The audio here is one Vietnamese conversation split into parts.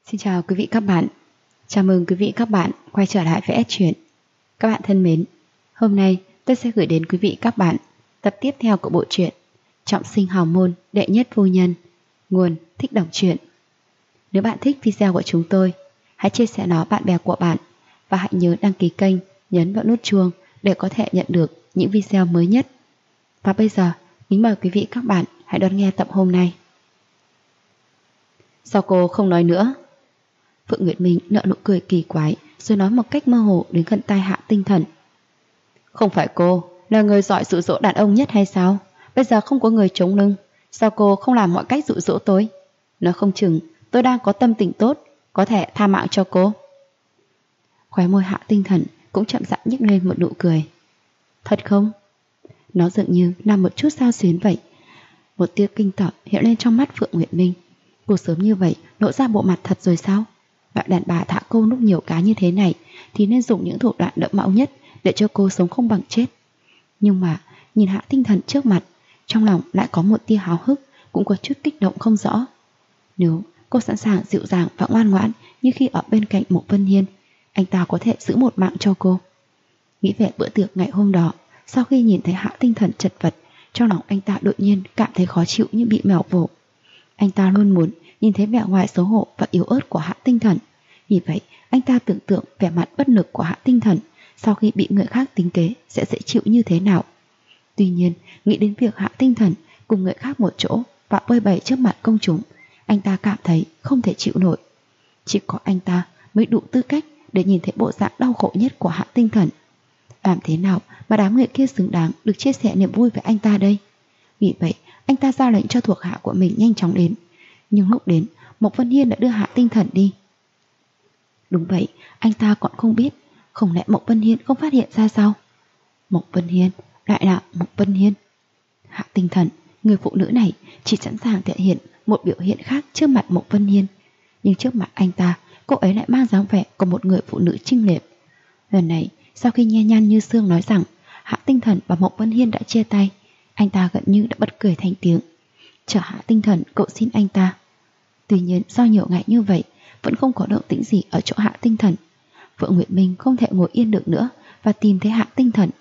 Xin chào quý vị các bạn. Chào mừng quý vị các bạn quay trở lại với S Truyện. Các bạn thân mến, hôm nay tôi sẽ gửi đến quý vị các bạn tập tiếp theo của bộ truyện Trọng sinh hào môn đệ nhất phu nhân. Nguồn Thích đọc truyện. Nếu bạn thích video của chúng tôi, hãy chia sẻ nó bạn bè của bạn và hãy nhớ đăng ký kênh, nhấn vào nút chuông để có thể nhận được những video mới nhất. Và bây giờ, kính mời quý vị các bạn hãy đón nghe tập hôm nay. Sao cô không nói nữa? Phượng Nguyệt Minh nở nụ cười kỳ quái rồi nói một cách mơ hồ đến gần tai Hạ Tinh Thần. Không phải cô là người giỏi dụ dỗ đàn ông nhất hay sao? Bây giờ không có người chống lưng, sao cô không làm mọi cách dụ dỗ tôi? Nói không chừng tôi đang có tâm tình tốt, có thể tha mạng cho cô. Khóe môi Hạ Tinh Thần cũng chậm rãi nhếch lên một nụ cười. Thật không? Nó dường như nằm một chút sao xuyến vậy. Một tia kinh tởm hiện lên trong mắt Phượng Nguyệt Minh. Cô sớm như vậy lộ ra bộ mặt thật rồi sao? Loại đàn bà thả cô lúc nhiều cá như thế này thì nên dùng những thủ đoạn đẫm máu nhất để cho cô sống không bằng chết. Nhưng mà nhìn Hạ Tinh Thần trước mặt, trong lòng lại có một tia háo hức, cũng có chút kích động không rõ. Nếu cô sẵn sàng dịu dàng và ngoan ngoãn như khi ở bên cạnh Mộc Vân Hiên, anh ta có thể giữ một mạng cho cô. Nghĩ về bữa tiệc ngày hôm đó, sau khi nhìn thấy Hạ Tinh Thần chật vật, trong lòng anh ta đột nhiên cảm thấy khó chịu như bị mèo vồ. Anh ta luôn muốn nhìn thấy vẻ ngoài xấu hổ và yếu ớt của Hạ Tinh Thần. Vì vậy, anh ta tưởng tượng vẻ mặt bất lực của Hạ Tinh Thần sau khi bị người khác tính kế sẽ dễ chịu như thế nào. Tuy nhiên, nghĩ đến việc Hạ Tinh Thần cùng người khác một chỗ và bơi bày trước mặt công chúng, anh ta cảm thấy không thể chịu nổi. Chỉ có anh ta mới đủ tư cách để nhìn thấy bộ dạng đau khổ nhất của Hạ Tinh Thần. Làm thế nào mà đám người kia xứng đáng được chia sẻ niềm vui với anh ta đây? Vì vậy, anh ta ra lệnh cho thuộc hạ của mình nhanh chóng đến. Nhưng lúc đến, Mộc Vân Hiên đã đưa Hạ Tinh Thần đi. Đúng vậy, anh ta còn không biết. Không lẽ Mộc Vân Hiên không phát hiện ra sao? Mộc Vân Hiên, lại là Mộc Vân Hiên. Hạ Tinh Thần, người phụ nữ này chỉ sẵn sàng thể hiện một biểu hiện khác trước mặt Mộc Vân Hiên. Nhưng trước mặt anh ta, cô ấy lại mang dáng vẻ của một người phụ nữ chinh liệt. Lần này, sau khi nghe Nhan Như Sương nói rằng Hạ Tinh Thần và Mộc Vân Hiên đã chia tay, anh ta gần như đã bật cười thành tiếng. Chờ Hạ Tinh Thần cậu xin anh ta. Tuy nhiên do nhiều ngày như vậy vẫn không có động tĩnh gì ở chỗ Hạ Tinh Thần. Phượng Nguyệt Minh không thể ngồi yên được nữa và tìm thấy Hạ Tinh Thần.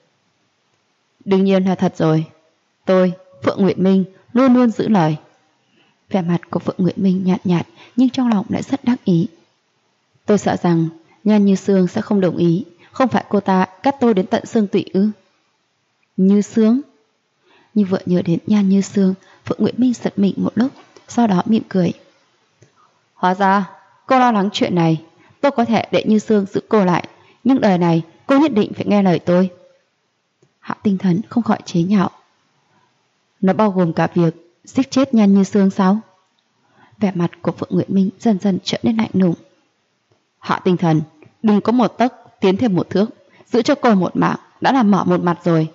Đương nhiên là thật rồi. Tôi, Phượng Nguyệt Minh, luôn luôn giữ lời. Vẻ mặt của Phượng Nguyệt Minh nhạt nhạt nhưng trong lòng lại rất đắc ý. Tôi sợ rằng Nhan Như Sương sẽ không đồng ý. Không phải cô ta cắt tôi đến tận xương tủy ư? Như Sương? Như vừa nhớ đến Nhan Như Sương, Phượng Nguyệt Minh giật mình một lúc, sau đó mỉm cười. Hóa ra cô lo lắng chuyện này. Tôi có thể để Như Sương giữ cô lại, nhưng đời này cô nhất định phải nghe lời tôi. Hạ Tinh Thần không khỏi chế nhạo. Nó bao gồm cả việc giết chết Nhan Như Sương sao? Vẻ mặt của Phượng Nguyệt Minh dần dần trở nên lạnh lùng. Hạ Tinh Thần, đừng có một tấc tiến thêm một thước, giữ cho cô một mạng đã làm mở một mặt rồi.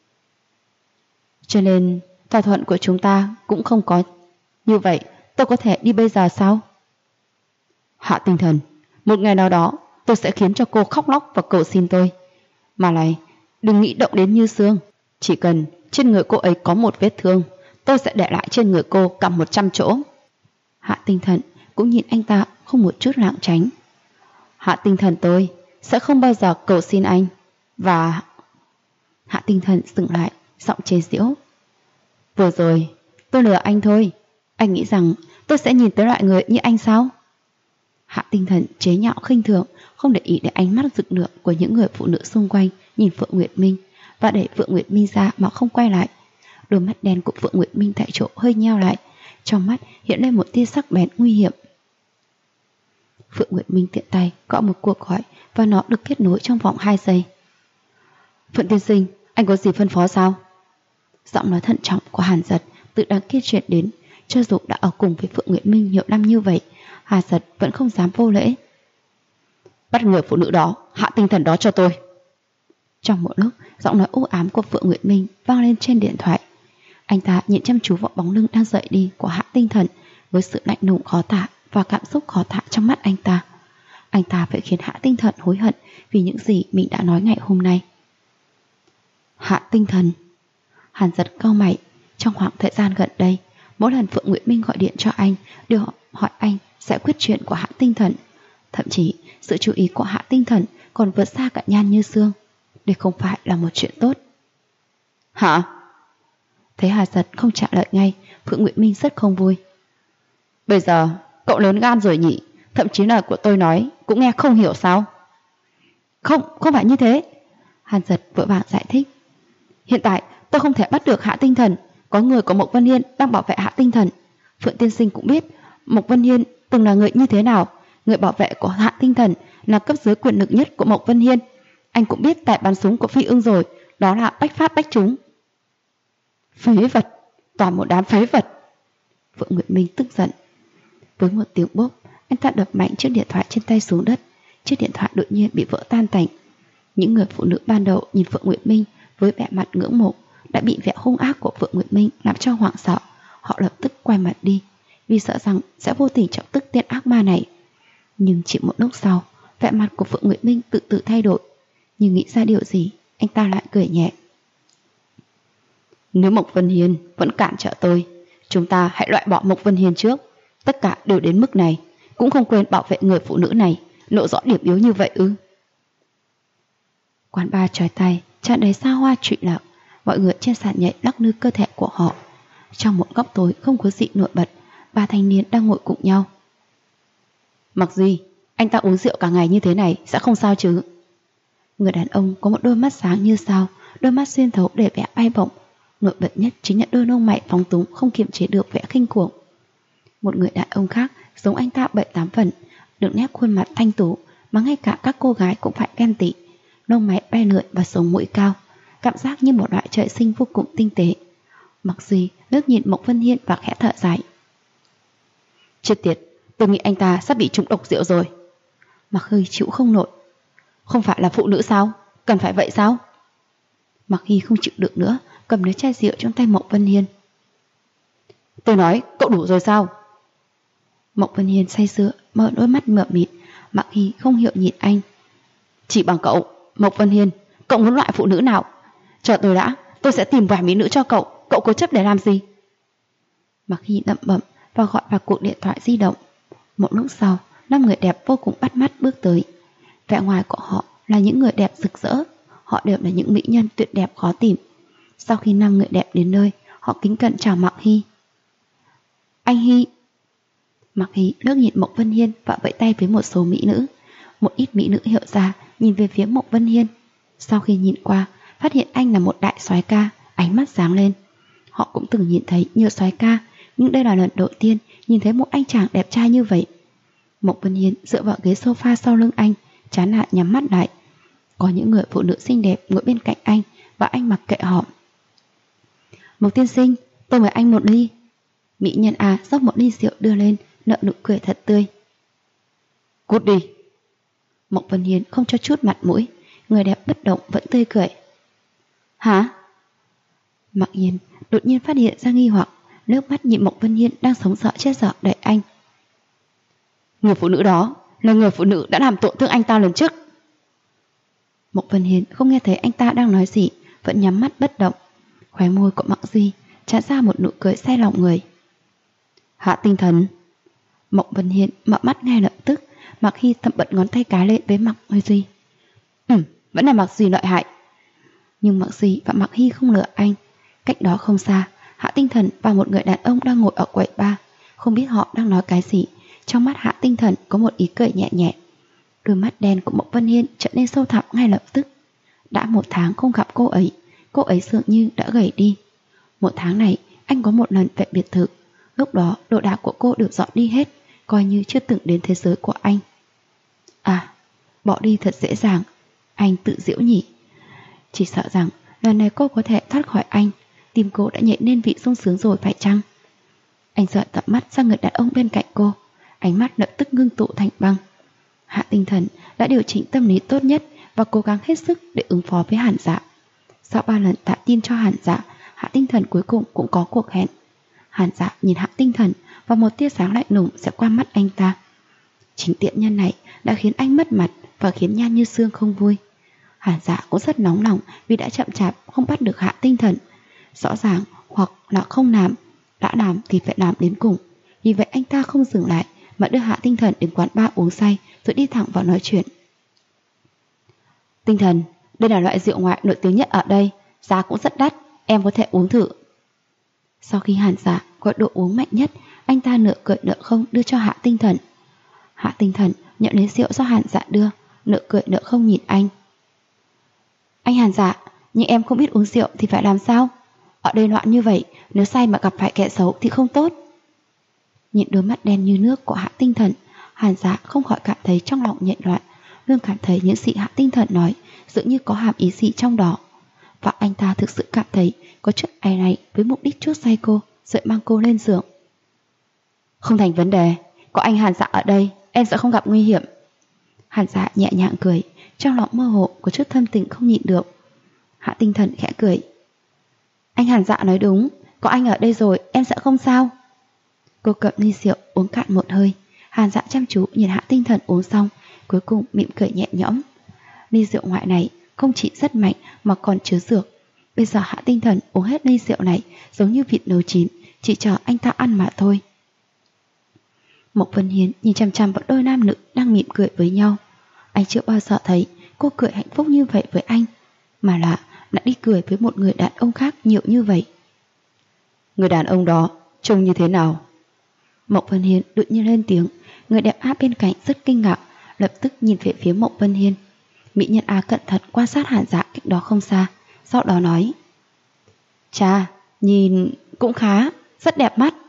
Cho nên thỏa thuận của chúng ta cũng không có như vậy. Tôi có thể đi bây giờ sao? Hạ Tinh Thần, một ngày nào đó tôi sẽ khiến cho cô khóc lóc và cầu xin tôi. Mà này, đừng nghĩ động đến Như Sương. Chỉ cần trên người cô ấy có một vết thương, tôi sẽ để lại trên người cô cả 100 chỗ. Hạ Tinh Thần cũng nhìn anh ta không một chút lảng tránh. Hạ Tinh Thần, tôi sẽ không bao giờ cầu xin anh. Và... Hạ Tinh Thần dừng lại, giọng chế giễu. Vừa rồi tôi lừa anh thôi. Anh nghĩ rằng tôi sẽ nhìn tới loại người như anh sao? Hạ Tinh Thần chế nhạo khinh thường, không để ý đến ánh mắt rực lửa của những người phụ nữ xung quanh nhìn Phượng Nguyệt Minh và đẩy Phượng Nguyệt Minh ra mà không quay lại. Đôi mắt đen của Phượng Nguyệt Minh tại chỗ hơi nheo lại, trong mắt hiện lên một tia sắc bén nguy hiểm. Phượng Nguyệt Minh tiện tay gõ một cuộc gọi và nó được kết nối trong vòng 2 giây. Phượng tiên sinh, anh có gì phân phó sao? Giọng nói thận trọng của Hàn Giật từ đằng kia truyền đến. Cho dù đã ở cùng với Phượng Nguyệt Minh nhiều năm như vậy, Hàn Giật vẫn không dám vô lễ. Bắt người phụ nữ đó, Hạ Tinh Thần đó cho tôi. Trong một lúc, giọng nói u ám của Phượng Nguyệt Minh vang lên trên điện thoại. Anh ta nhìn chăm chú vào bóng lưng đang dậy đi của Hạ Tinh Thần với sự lạnh lùng khó tả và cảm xúc khó tả trong mắt anh ta. Anh ta phải khiến Hạ Tinh Thần hối hận vì những gì mình đã nói ngày hôm nay. Hạ Tinh Thần. Hàn Giật cau mày. Trong khoảng thời gian gần đây, mỗi lần Phượng Nguyệt Minh gọi điện cho anh đều hỏi anh giải quyết chuyện của Hạ Tinh Thần. Thậm chí sự chú ý của Hạ Tinh Thần còn vượt xa cả Nhan Như Sương. Đây không phải là một chuyện tốt. Hả? Thấy Hà Giật không trả lời ngay, Phượng Nguyệt Minh rất không vui. Bây giờ cậu lớn gan rồi nhỉ? Thậm chí là của tôi nói cũng nghe không hiểu sao? Không phải như thế. Hàn Giật vội vàng giải thích. Hiện tại tôi không thể bắt được Hạ Tinh Thần. Có người của Mộc Vân Hiên đang bảo vệ Hạ Tinh Thần. Phượng tiên sinh cũng biết Mộc Vân Hiên từng là người như thế nào. Người bảo vệ của Hạ Tinh Thần là cấp dưới quyền lực nhất của Mộc Vân Hiên. Anh cũng biết tài bắn súng của Phi Ưng rồi. Đó là bách phát bách trúng. Phế vật, toàn một đám phế vật. Phượng Nguyệt Minh tức giận. Với một tiếng bốp, anh ta đập mạnh chiếc điện thoại trên tay xuống đất. Chiếc điện thoại đột nhiên bị vỡ tan tành. Những người phụ nữ ban đầu nhìn Phượng Nguyệt Minh với vẻ mặt ngưỡng mộ đã bị vẻ hung ác của Phượng Nguyệt Minh làm cho hoảng sợ. Họ lập tức quay mặt đi, vì sợ rằng sẽ vô tình chọc tức tên ác ma này. Nhưng chỉ một lúc sau, vẻ mặt của Phượng Nguyệt Minh tự tự thay đổi. Nhưng nghĩ ra điều gì, anh ta lại cười nhẹ. Nếu Mộc Vân Hiên vẫn cản trở tôi, chúng ta hãy loại bỏ Mộc Vân Hiên trước. Tất cả đều đến mức này, cũng không quên bảo vệ người phụ nữ này, lộ rõ điểm yếu như vậy ư? Quán bar chói tai tràn đầy xa hoa trụy lạc, mọi người trên sàn nhảy lắc lư cơ thể của họ. Trong một góc tối không có gì nổi bật, ba thanh niên đang ngồi cùng nhau. Mặc gì, anh ta uống rượu cả ngày như thế này sẽ không sao chứ? Người đàn ông có một đôi mắt sáng như sao, đôi mắt xuyên thấu để vẻ bay bổng. Nổi bật nhất chính là đôi lông mày phóng túng không kiềm chế được vẻ khinh cuồng. Một người đàn ông khác giống anh ta 7-8 phần, được nét khuôn mặt thanh tú mà ngay cả các cô gái cũng phải ghen tị. Lông mày bay lượn và sống mũi cao, cảm giác như một loại trời sinh vô cùng tinh tế. Mặc gì ngước nhìn Mộc Vân Hiên và khẽ thở dài. Chết tiệt, tôi nghĩ anh ta sắp bị trúng độc rượu rồi. Mặc Hy chịu không nổi. Không phải là phụ nữ sao? Cần phải vậy sao? Mặc Hy không chịu được nữa, cầm lấy chai rượu trong tay Mộc Vân Hiên. Tôi nói cậu đủ rồi sao? Mộc Vân Hiên say sưa, mở đôi mắt mờ mịt. Mặc Hy không hiểu nhìn anh. Chỉ bằng cậu, Mộc Vân Hiên, cậu muốn loại phụ nữ nào? Chờ tôi đã, tôi sẽ tìm vài mỹ nữ cho cậu. Cậu cố chấp để làm gì? Mặc Hy lẩm bẩm và gọi vào cuộc điện thoại di động. Một lúc sau, 5 người đẹp vô cùng bắt mắt bước tới. Vẻ ngoài của họ là những người đẹp rực rỡ. Họ đều là những mỹ nhân tuyệt đẹp khó tìm. Sau khi 5 người đẹp đến nơi, họ kính cẩn chào Mặc Hy. Anh Hy. Mặc Hy liếc nhìn Mộc Vân Hiên và vẫy tay với một số mỹ nữ. Một ít mỹ nữ hiểu ra, nhìn về phía Mộc Vân Hiên. Sau khi nhìn qua, phát hiện anh là một đại soái ca, ánh mắt sáng lên. Họ cũng từng nhìn thấy nhiều soái ca, nhưng đây là lần đầu tiên nhìn thấy một anh chàng đẹp trai như vậy. Mộc Vân Hiên dựa vào ghế sofa sau lưng anh, chán nản nhắm mắt lại. Có những người phụ nữ xinh đẹp ngồi bên cạnh anh và anh mặc kệ họ. Mộc tiên sinh, tôi mời anh một ly. Mỹ nhân A rót một ly rượu đưa lên, nở nụ cười thật tươi. Cút đi. Mộc Vân Hiên không cho chút mặt mũi, người đẹp bất động vẫn tươi cười. Hả? Mặc Nhiên đột nhiên phát hiện ra nghi hoặc, nước mắt nhìn Mộc Vân Hiên đang sống sợ chết sợ đợi anh. Người phụ nữ đó là người phụ nữ đã làm tổn thương anh ta lần trước. Mộc Vân Hiên không nghe thấy anh ta đang nói gì, vẫn nhắm mắt bất động. Khóe môi của Mặc Duy tràn ra một nụ cười say lòng người. Hạ Tinh Thần. Mộc Vân Hiên mở mắt ngay lập tức. Mặc Hy thầm bật ngón tay cái lên với Mặc Duy. Vẫn là Mặc Duy lợi hại. Nhưng Mặc Duy và Mặc Hy không lừa anh. Cách đó không xa, Hạ Tinh Thần và một người đàn ông đang ngồi ở quầy bar. Không biết họ đang nói cái gì. Trong mắt Hạ Tinh Thần có một ý cười nhẹ nhẹ. Đôi mắt đen của Mộc Vân Hiên trở nên sâu thẳm ngay lập tức. Đã 1 tháng không gặp cô ấy dường như đã gầy đi. 1 tháng này anh có một lần về biệt thự. Lúc đó đồ đạc của cô được dọn đi hết, coi như chưa từng đến thế giới của anh. À, bỏ đi thật dễ dàng. Anh tự giễu nhỉ. Chỉ sợ rằng lần này cô có thể thoát khỏi anh. Tim cô đã nhảy lên vị sung sướng rồi phải chăng? Anh dọi tầm mắt sang người đàn ông bên cạnh cô. Ánh mắt lập tức ngưng tụ thành băng. Hạ Tinh Thần đã điều chỉnh tâm lý tốt nhất và cố gắng hết sức để ứng phó với Hàn Dạ. Sau 3 lần tạ tin cho Hàn Dạ, Hạ Tinh Thần cuối cùng cũng có cuộc hẹn. Hàn Dạ nhìn Hạ Tinh Thần và một tia sáng lạnh lùng sẽ qua mắt anh ta. Chính tiện nhân này đã khiến anh mất mặt và khiến Nhan Như Sương không vui. Hàn Dạ cũng rất nóng lòng vì đã chậm chạp không bắt được Hạ Tinh Thần. Rõ ràng hoặc là không làm, đã làm thì phải làm đến cùng. Vì vậy anh ta không dừng lại mà đưa Hạ Tinh Thần đến quán bar uống say rồi đi thẳng vào nói chuyện. Tinh Thần, đây là loại rượu ngoại nổi tiếng nhất ở đây, giá cũng rất đắt, em có thể uống thử. Sau khi Hàn Dạ gọi đồ uống mạnh nhất, anh ta nửa cười nửa không đưa cho Hạ Tinh Thần. Hạ Tinh Thần nhận lấy rượu do Hàn Dạ đưa, nửa cười nửa không nhìn anh. Anh Hàn Dạ, nhưng em không biết uống rượu thì phải làm sao? Ở đây loạn như vậy, nếu say mà gặp phải kẻ xấu thì không tốt. Nhìn đôi mắt đen như nước của Hạ Tinh Thần, Hàn Dạ không khỏi cảm thấy trong lòng nhện loạn, luôn cảm thấy những gì Hạ Tinh Thần nói dường như có hàm ý gì trong đó. Và anh ta thực sự cảm thấy có chút áy náy với mục đích chuốc say cô rồi mang cô lên giường. Không thành vấn đề, có anh Hàn Dạ ở đây, em sẽ không gặp nguy hiểm. Hàn Dạ nhẹ nhàng cười, trong lòng mơ hồ có chút thâm tình không nhịn được. Hạ Tinh Thần khẽ cười. Anh Hàn Dạ nói đúng, có anh ở đây rồi em sẽ không sao. Cô cầm ly rượu uống cạn một hơi. Hàn Dạ chăm chú nhìn Hạ Tinh Thần uống xong, cuối cùng mỉm cười nhẹ nhõm. Ly rượu ngoại này không chỉ rất mạnh mà còn chứa dược. Bây giờ Hạ Tinh Thần uống hết ly rượu này giống như vịt nấu chín, chỉ chờ anh ta ăn mà thôi. Mộc Vân Hiên nhìn chằm chằm vào đôi nam nữ đang mỉm cười với nhau. Anh chưa bao giờ thấy cô cười hạnh phúc như vậy với anh, mà là đã đi cười với một người đàn ông khác nhiều như vậy. Người đàn ông đó trông như thế nào? Mộc Vân Hiên đột nhiên lên tiếng. Người đẹp A bên cạnh rất kinh ngạc, lập tức nhìn về phía Mộc Vân Hiên. Mỹ nhân A cẩn thận quan sát Hàn Dạ cách đó không xa, sau đó nói: Chà, nhìn cũng khá, rất đẹp mắt.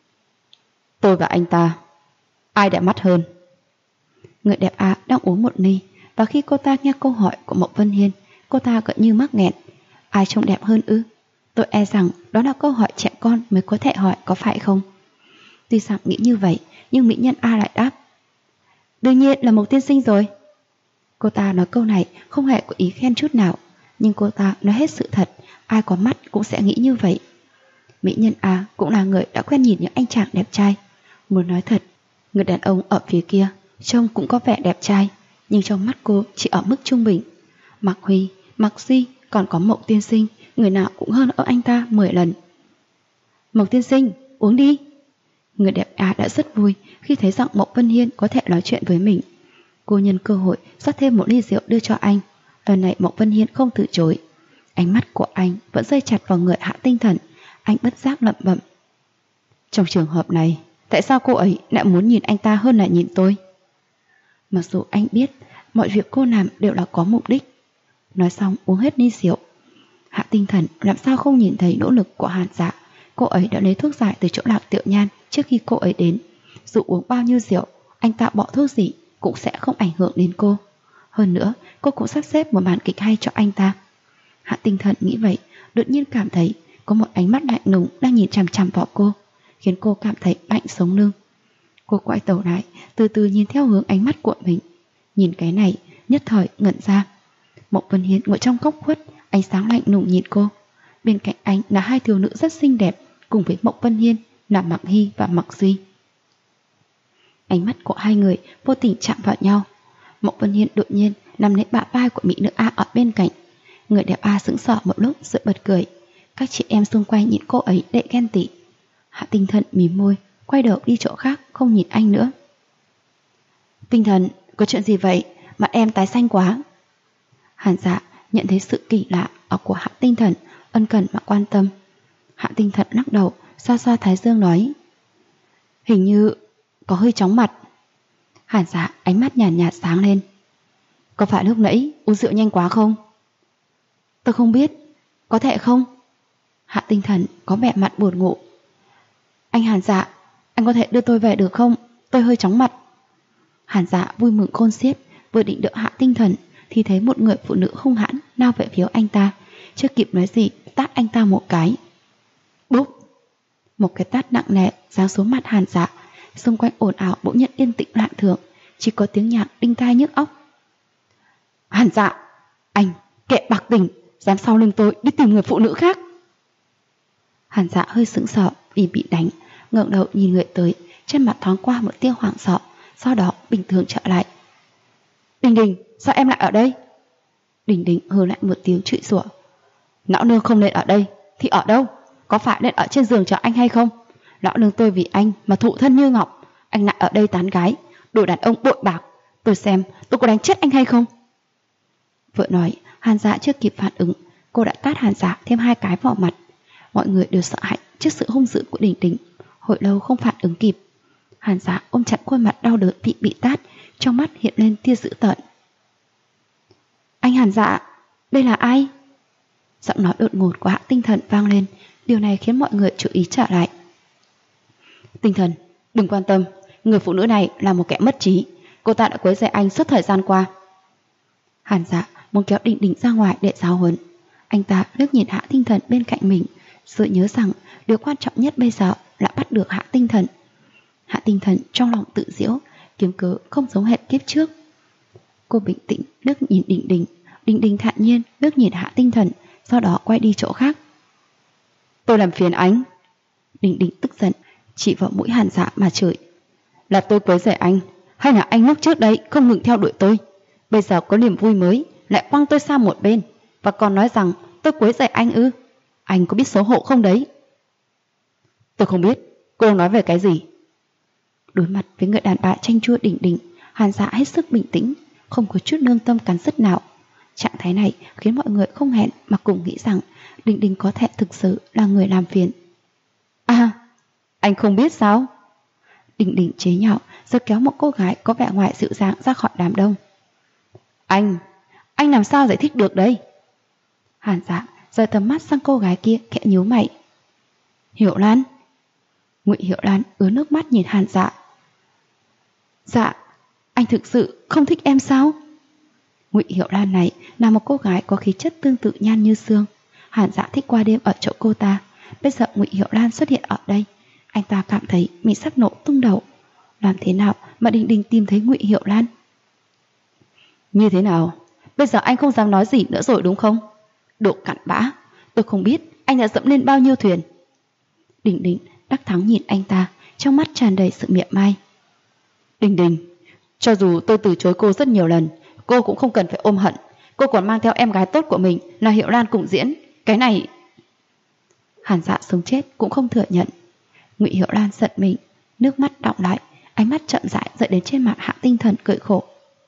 Tôi và anh ta, ai đẹp mắt hơn? Người đẹp A đang uống một ly, và khi cô ta nghe câu hỏi của Mộc Vân Hiên, cô ta gần như mắc nghẹn. Ai trông đẹp hơn ư? Tôi e rằng đó là câu hỏi trẻ con mới có thể hỏi, có phải không? Tuy rằng nghĩ như vậy, nhưng mỹ nhân A lại đáp: Đương nhiên là Mộc tiên sinh rồi. Cô ta nói câu này không hề có ý khen chút nào, nhưng cô ta nói hết sự thật, ai có mắt cũng sẽ nghĩ như vậy. Mỹ nhân A cũng là người đã quen nhìn những anh chàng đẹp trai. Muốn nói thật, người đàn ông ở phía kia trông cũng có vẻ đẹp trai, nhưng trong mắt cô chỉ ở mức trung bình. Mạc Huy, Mạc Duy, còn có Mộc tiên sinh, người nào cũng hơn ở anh ta 10 lần. Mộc tiên sinh, uống đi. Người đẹp A đã rất vui khi thấy rằng Mộc Vân Hiên có thể nói chuyện với mình. Cô nhân cơ hội rót thêm một ly rượu đưa cho anh. Lần này Mộc Vân Hiên không từ chối. Ánh mắt của anh vẫn rơi chặt vào người Hạ Tinh Thần. Anh bất giác lẩm bẩm: Trong trường hợp này, tại sao cô ấy lại muốn nhìn anh ta hơn là nhìn tôi? Mặc dù anh biết mọi việc cô làm đều là có mục đích. Nói xong uống hết ly rượu. Hạ Tinh Thần làm sao không nhìn thấy nỗ lực của Hàn Dạ. Cô ấy đã lấy thuốc giải từ chỗ Lạc Tiểu Nhan trước khi cô ấy đến. Dù uống bao nhiêu rượu, anh ta bỏ thuốc gì cũng sẽ không ảnh hưởng đến cô. Hơn nữa, cô cũng sắp xếp một màn kịch hay cho anh ta. Hạ Tinh Thần nghĩ vậy, đột nhiên cảm thấy có một ánh mắt lạnh lùng đang nhìn chằm chằm vào cô, khiến cô cảm thấy lạnh sống lưng. Cô quay đầu lại, từ từ nhìn theo hướng ánh mắt của mình. Nhìn cái này, nhất thời ngẩn ra. Mộc Vân Hiên ngồi trong góc khuất, ánh sáng lạnh lùng nhìn cô. Bên cạnh anh là hai thiếu nữ rất xinh đẹp, cùng với Mộc Vân Hiên là Mạc Hy và Mạc Duy. Ánh mắt của hai người vô tình chạm vào nhau. Mộc Vân Hiên đột nhiên nắm lấy bả vai của mỹ nữ A ở bên cạnh. Người đẹp A sững sờ một lúc rồi bật cười. Các chị em xung quanh nhìn cô ấy đầy ghen tị. Hạ Tinh Thần mím môi, quay đầu đi chỗ khác, không nhìn anh nữa. Tinh Thần, có chuyện gì vậy? Mặt em tái xanh quá. Hàn Dạ nhận thấy sự kỳ lạ ở của Hạ Tinh Thần, ân cần mà quan tâm. Hạ Tinh Thần lắc đầu, xoa xoa thái dương nói: Hình như có hơi chóng mặt. Hàn Dạ ánh mắt nhàn nhạt sáng lên. Có phải lúc nãy uống rượu nhanh quá không? Tôi không biết, có thể không? Hạ Tinh Thần có vẻ mặt buồn ngủ. Anh Hàn Dạ, anh có thể đưa tôi về được không? Tôi hơi chóng mặt. Hàn Dạ vui mừng khôn xiết, vừa định đỡ Hạ Tinh Thần thì thấy một người phụ nữ hung hãn lao về phía anh ta. Chưa kịp nói gì, tát anh ta một cái. Bốp! Một cái tát nặng nề giáng xuống mặt Hàn Dạ. Xung quanh ồn ào bỗng nhiên yên tĩnh lạ thường, chỉ có tiếng nhạc đinh tai nhức óc. Hàn Dạ, anh kệ bạc tình, dám sau lưng tôi đi tìm người phụ nữ khác. Hàn Dạ hơi sững sờ vì bị đánh, ngẩng đầu nhìn người tới, trên mặt thoáng qua một tia hoảng sợ, sau đó bình thường trở lại. Đình Đình, sao em lại ở đây? Đình Đình hừ lại một tiếng chửi rủa. Lão nương không nên ở đây thì ở đâu? Có phải nên ở trên giường cho anh hay không? Lão nương tôi vì anh mà thụ thân như ngọc, Anh lại ở đây tán gái, đồ đàn ông bội bạc. Tôi xem tôi có đánh chết anh hay không. Vợ nói, Hàn Dạ chưa kịp phản ứng, cô đã tát Hàn Dạ thêm 2 cái vào mặt. Mọi người đều sợ hãi trước sự hung dữ của Đình Đình, hồi lâu không phản ứng kịp. Hàn Dạ ôm chặt khuôn mặt đau đớn bị tát, trong mắt hiện lên tia dữ tợn. Anh Hàn Dạ, đây là ai? Giọng nói đột ngột của Hạ Tinh Thần vang lên, điều này khiến mọi người chú ý trở lại. Tinh Thần, đừng quan tâm, người phụ nữ này là một kẻ mất trí, cô ta đã quấy rầy anh suốt thời gian qua. Hàn Dạ muốn kéo Đình Đình ra ngoài để giáo huấn. Anh ta liếc nhìn Hạ Tinh Thần bên cạnh mình, rồi nhớ rằng điều quan trọng nhất bây giờ là bắt được Hạ Tinh Thần. Hạ Tinh Thần trong lòng tự giễu, kiếm cớ không giống hệt kiếp trước. Cô bình tĩnh liếc nhìn Đình Đình, Đình Đình thản nhiên liếc nhìn Hạ Tinh Thần, sau đó quay đi chỗ khác. Tôi làm phiền anh. Đình Đình tức giận, chỉ vào mũi Hàn Dạ mà chửi. Là tôi quấy rầy anh, hay là anh lúc trước đấy không ngừng theo đuổi tôi, bây giờ có niềm vui mới lại quăng tôi sang một bên, và còn nói rằng tôi quấy rầy anh ư? Anh có biết xấu hổ không đấy? Tôi không biết, cô đang nói về cái gì? Đối mặt với người đàn bà chanh chua Đình Đình, Hàn Dạ hết sức bình tĩnh, không có chút lương tâm cắn rứt nào. Trạng thái này khiến mọi người không hẹn mà cùng nghĩ rằng Đình Đình có thể thực sự là người làm phiền. À, anh không biết sao? Đình Đình chế nhạo rồi kéo một cô gái có vẻ ngoài dịu dàng ra khỏi đám đông. Anh làm sao giải thích được đây? Hàn Dạ rời tầm mắt sang cô gái kia, khẽ nhíu mày. Hiểu Lan. Ngụy Hiểu Lan ứa nước mắt nhìn Hàn Dạ. Dạ, anh thực sự không thích em sao? Ngụy Hiểu Lan này là một cô gái có khí chất tương tự Nhan Như Sương. Hàn Dạ thích qua đêm ở chỗ cô ta. Bây giờ Ngụy Hiểu Lan xuất hiện ở đây, anh ta cảm thấy mình sắp nổ tung đầu. Làm thế nào mà Đình Đình tìm thấy Ngụy Hiểu Lan? Như thế nào? Bây giờ anh không dám nói gì nữa rồi đúng không? Đồ cặn bã, tôi không biết anh đã dẫm lên bao nhiêu thuyền. Đình Đình đắc thắng nhìn anh ta, trong mắt tràn đầy sự mỉa mai. Đình Đình, cho dù tôi từ chối cô rất nhiều lần, cô cũng không cần phải ôm hận. Cô còn mang theo em gái tốt của mình là Hiểu Lan cùng diễn. Cái này... Hàn Dạ sống chết cũng không thừa nhận. Ngụy Hiểu Lan giận mình, nước mắt đọng lại, ánh mắt chậm rãi dậy đến trên mặt Hạ Tinh Thần cười khổ.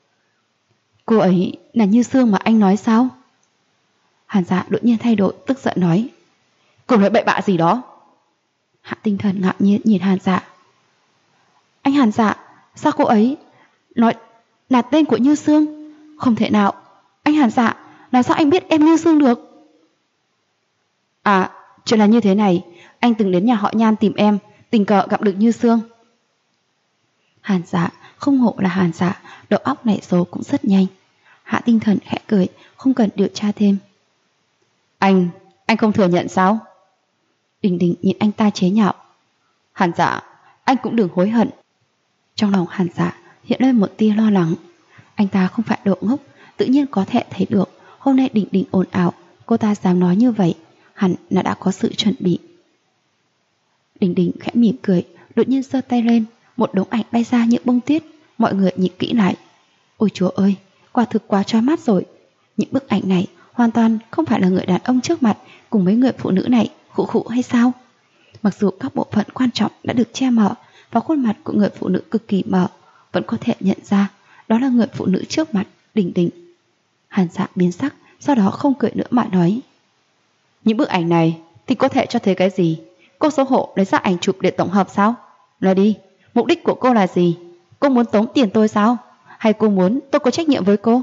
Cô ấy là Như Sương mà anh nói sao? Hàn Dạ đột nhiên thay đổi, tức giận nói. Cô nói bậy bạ gì đó? Hạ Tinh Thần ngạc nhiên nhìn Hàn Dạ. Anh Hàn Dạ, sao cô ấy nói là tên của Như Sương? Không thể nào. Anh Hàn Dạ, làm sao anh biết em Như Sương được? À, chuyện là như thế này, anh từng đến nhà họ Nhan tìm em, tình cờ gặp được Như Sương. Hàn Dạ không hổ là Hàn Dạ, đầu óc nảy số cũng rất nhanh. Hạ Tinh Thần khẽ cười, không cần điều tra thêm. Anh không thừa nhận sao? Đình Đình nhìn anh ta chế nhạo. Hàn Dạ, anh cũng đừng hối hận. Trong lòng Hàn Dạ hiện lên một tia lo lắng. Anh ta không phải độ ngốc, tự nhiên có thể thấy được hôm nay Đình Đình ồn ào, cô ta dám nói như vậy, hẳn là đã có sự chuẩn bị. Đình Đình khẽ mỉm cười, đột nhiên giơ tay lên, một đống ảnh bay ra như bông tuyết. Mọi người nhìn kỹ lại. Ôi chúa ơi, quả thực quá chói mắt rồi. Những bức ảnh này hoàn toàn không phải là người đàn ông trước mặt cùng mấy người phụ nữ này khụ khụ hay sao? Mặc dù các bộ phận quan trọng đã được che mờ và khuôn mặt của người phụ nữ cực kỳ mờ, vẫn có thể nhận ra đó là người phụ nữ trước mặt Đình Đình. Hàn Dạ biến sắc, sau đó không cười nữa mà nói. Những bức ảnh này thì có thể cho thấy cái gì? Cô xấu hổ lấy ra ảnh chụp để tổng hợp sao? Nói đi, mục đích của cô là gì? Cô muốn tống tiền tôi sao? Hay cô muốn tôi có trách nhiệm với cô?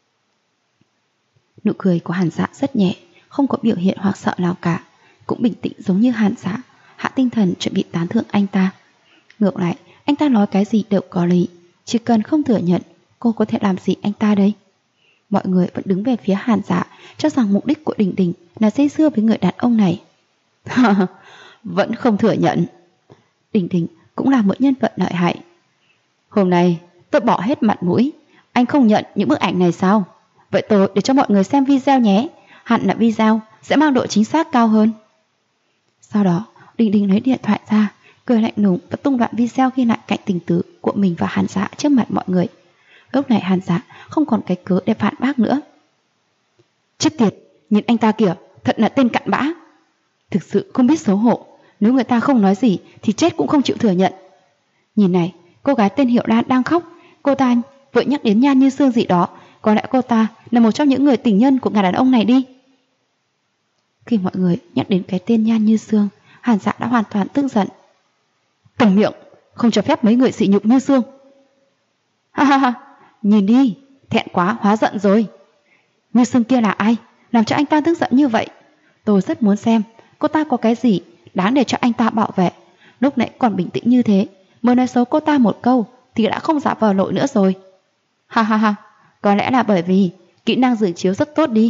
Nụ cười của Hàn Dạ rất nhẹ, không có biểu hiện hoặc sợ nào cả, cũng bình tĩnh giống như Hàn Dạ. Hạ Tinh Thần chuẩn bị tán thưởng anh ta. Ngược lại, anh ta nói cái gì đều có lý, chỉ cần không thừa nhận, cô có thể làm gì anh ta đây? Mọi người vẫn đứng về phía Hàn Dạ, cho rằng mục đích của Đình Đình là dây dưa với người đàn ông này. Vẫn không thừa nhận. Đình Đình cũng là một nhân vật lợi hại. Hôm nay tôi bỏ hết mặt mũi, anh không nhận những bức ảnh này sao? Vậy tôi để cho mọi người xem video nhé, hẳn là video sẽ mang độ chính xác cao hơn. Sau đó Đình Đình lấy điện thoại ra, cười lạnh lùng và tung đoạn video ghi lại cảnh tình tứ của mình và Hàn Dạ trước mặt mọi người. Lúc này Hàn Dạ không còn cái cớ để phản bác nữa. Chết tiệt, nhìn anh ta kìa, thật là tên cặn bã. Thực sự không biết xấu hổ, nếu người ta không nói gì thì chết cũng không chịu thừa nhận. Nhìn này, cô gái tên Hiệu Lan đang khóc. Cô ta vội nhắc đến Nhan Như Sương gì đó. Có lẽ cô ta là một trong những người tình nhân của người đàn ông này đi. Khi mọi người nhắc đến cái tên Nhan Như Sương, Hàn Dạ đã hoàn toàn tức giận. Cầm miệng, không cho phép mấy người sỉ nhục Như Sương. Ha ha ha, nhìn đi, thẹn quá hóa giận rồi. Như Sương kia là ai, làm cho anh ta tức giận như vậy? Tôi rất muốn xem cô ta có cái gì đáng để cho anh ta bảo vệ. Lúc nãy còn bình tĩnh như thế, mới nói xấu cô ta một câu thì đã không giả vờ lội nữa rồi. Ha ha ha, có lẽ là bởi vì kỹ năng giường chiếu rất tốt đi.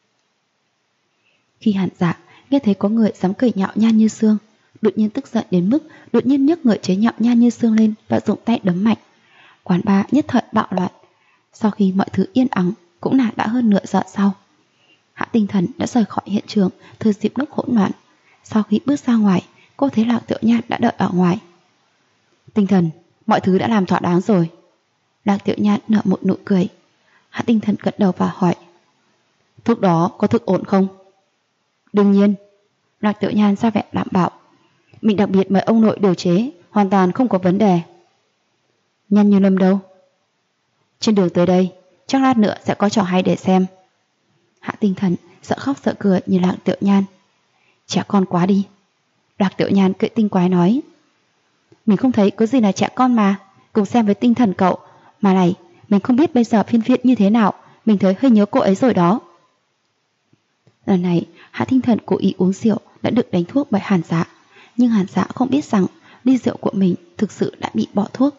Khi Hàn Dạ nghe thấy có người dám cười nhạo Nhan Như Sương, đột nhiên tức giận đến mức đột nhiên nhấc người chế nhạo Nhan Như Sương lên và dùng tay đấm mạnh. Quán bar nhất thời bạo loạn. Sau khi mọi thứ yên ắng, cũng là đã hơn nửa giờ sau, Hạ Tinh Thần đã rời khỏi hiện trường thời dịp lúc hỗn loạn. Sau khi bước ra ngoài, cô thấy Lạc Tiểu Nhan đã đợi ở ngoài. Tinh Thần, mọi thứ đã làm thỏa đáng rồi. Lạc Tiểu Nhan nở một nụ cười. Hạ Tinh Thần gật đầu và hỏi, thuốc đó có thực ổn không? Đương nhiên. Lạc Tiểu Nhan ra vẻ đảm bảo, mình đặc biệt mời ông nội điều chế, hoàn toàn không có vấn đề. Nhan Như Lâm đâu? Trên đường tới đây, chắc lát nữa sẽ có trò hay để xem. Hạ Tinh Thần sợ khóc sợ cười nhìn Lạc Tiểu Nhan. Trẻ con quá đi. Lạc Tiểu Nhan cười tinh quái nói, mình không thấy có gì là trẻ con mà, cùng xem với Tinh Thần cậu. Mà này, mình không biết bây giờ phiên viện như thế nào, mình thấy hơi nhớ cô ấy rồi đó. Lần này Hạ Tinh Thần cố ý uống rượu đã được đánh thuốc bởi Hàn Dạ, nhưng Hàn Dạ không biết rằng ly rượu của mình thực sự đã bị bỏ thuốc.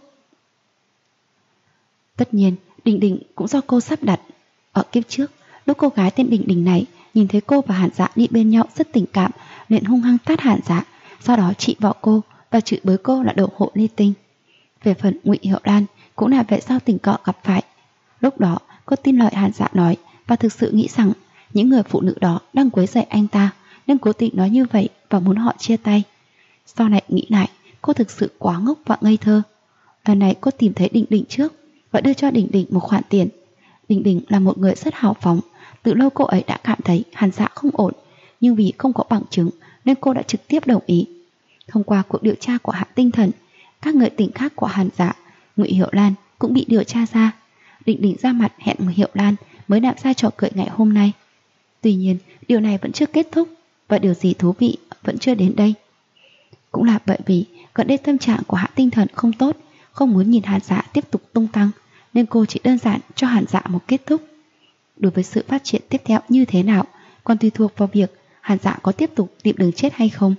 Tất nhiên Đình Đình cũng do cô sắp đặt. Ở kiếp trước, lúc cô gái tên Đình Đình này nhìn thấy cô và Hàn Dạ đi bên nhau rất tình cảm, liền hung hăng tát Hàn Dạ, sau đó trị vào cô và chửi bới cô là đồ hộ ly tinh. Về phần Ngụy Hiệu Lan cũng là về sau tình cờ gặp phải. Lúc đó cô tin lời Hàn Dạ nói và thực sự nghĩ rằng những người phụ nữ đó đang quấy rầy anh ta, nên cố tình nói như vậy và muốn họ chia tay. Sau này nghĩ lại, cô thực sự quá ngốc và ngây thơ. Lần này cô tìm thấy Đình Đình trước và đưa cho Đình Đình một khoản tiền. Đình Đình là một người rất hào phóng. Từ lâu cô ấy đã cảm thấy Hàn Dạ không ổn, nhưng vì không có bằng chứng nên cô đã trực tiếp đồng ý. Thông qua cuộc điều tra của Hạ Tinh Thần, các người tình khác của Hàn Dạ, Ngụy Hiệu Lan cũng bị điều tra ra. Đình Đình ra mặt hẹn Ngụy Hiệu Lan mới nạp ra trò cười ngày hôm nay. Tuy nhiên điều này vẫn chưa kết thúc và điều gì thú vị vẫn chưa đến đây. Cũng là bởi vì gần đây tâm trạng của Hạ Tinh Thần không tốt, không muốn nhìn Hàn Dạ tiếp tục tung tăng, nên cô chỉ đơn giản cho Hàn Dạ một kết thúc. Đối với sự phát triển tiếp theo như thế nào còn tùy thuộc vào việc Hàn Dạ có tiếp tục tìm đường chết hay không.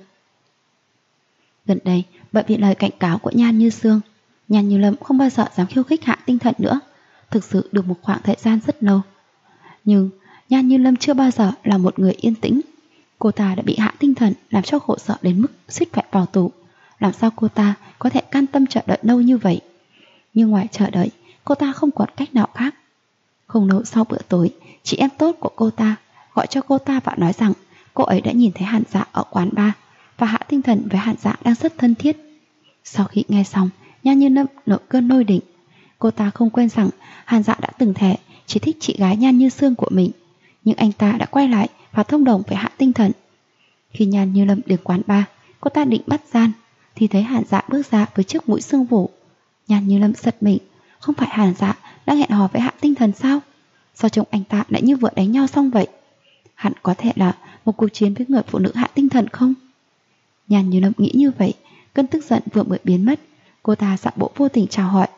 Gần đây, bởi vì lời cảnh cáo của Nhan Như Sương, Nhan Như Lâm không bao giờ dám khiêu khích Hạ Tinh Thần nữa, thực sự được một khoảng thời gian rất lâu. Nhưng Nhan Như Lâm chưa bao giờ là một người yên tĩnh. Cô ta đã bị Hạ Tinh Thần làm cho khổ sở đến mức suýt phải vào tù. Làm sao cô ta có thể can tâm chờ đợi lâu như vậy? Nhưng ngoài chờ đợi, cô ta không còn cách nào khác. Không lâu sau bữa tối, chị em tốt của cô ta gọi cho cô ta và nói rằng cô ấy đã nhìn thấy Hàn Dạ ở quán bar và Hạ Tinh Thần với Hàn Dạ đang rất thân thiết. Sau khi nghe xong, Nhan Như Lâm nổi cơn lôi đình. Cô ta không quên rằng Hàn Dạ đã từng thề chỉ thích chị gái Nhan Như Sương của mình, nhưng anh ta đã quay lại và thông đồng với Hạ Tinh Thần. Khi Nhan Như Lâm đến quán bar, cô ta định bắt gian thì thấy Hàn Dạ bước ra với chiếc mũi sưng vù. Nhan Như Lâm giật mình, không phải Hàn Dạ đang hẹn hò với Hạ Tinh Thần sao? Sao trông anh ta lại như vừa đánh nhau xong vậy? Hẳn có thể là một cuộc chiến với người phụ nữ Hạ Tinh Thần không? Nhan Như Lâm nghĩ như vậy, cơn tức giận vừa mới biến mất. Cô ta giả bộ vô tình chào hỏi.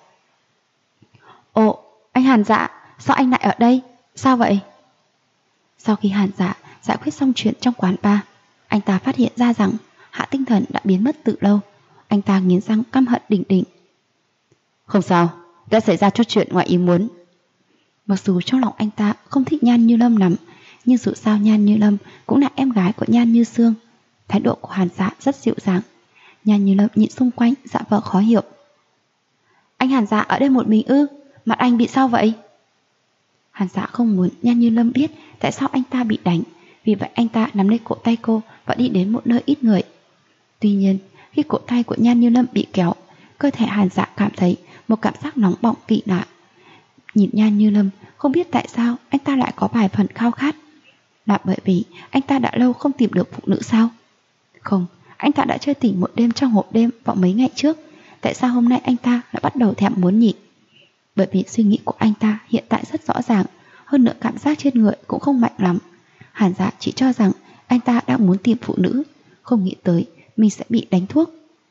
Ồ, anh Hàn Dạ, sao anh lại ở đây? Sao vậy? Sau khi Hàn Dạ giải quyết xong chuyện trong quán bar, anh ta phát hiện ra rằng Hạ Tinh Thần đã biến mất từ lâu. Anh ta nghiến răng căm hận Đình Đình. Không sao, đã xảy ra chút chuyện ngoài ý muốn. Mặc dù trong lòng anh ta không thích Nhan Như Lâm lắm, nhưng dù sao Nhan Như Lâm cũng là em gái của Nhan Như Sương. Thái độ của Hàn Dạ rất dịu dàng. Nhan Như Lâm nhìn xung quanh dạ vờ khó hiểu. Anh Hàn Dạ ở đây một mình ư? Mặt anh bị sao vậy? Hàn Dạ không muốn Nhan Như Lâm biết tại sao anh ta bị đánh, vì vậy anh ta nắm lấy cổ tay cô và đi đến một nơi ít người. Tuy nhiên, khi cổ tay của Nhan Như Lâm bị kéo, cơ thể Hàn Dạ cảm thấy một cảm giác nóng bỏng kỳ lạ. Nhìn Nhan Như Lâm, không biết tại sao anh ta lại có vài phần khao khát. Là bởi vì anh ta đã lâu không tìm được phụ nữ sao? Không, anh ta đã chơi tỉnh một đêm trong hộp đêm vào mấy ngày trước. tại sao hôm nay anh ta lại bắt đầu thèm muốn nhịn. Bởi vì suy nghĩ của anh ta hiện tại rất rõ ràng, hơn nữa cảm giác trên người cũng không mạnh lắm. Hàn Dạ chỉ cho rằng anh ta đang muốn tìm phụ nữ, không nghĩ tới mình sẽ bị đánh thuốc.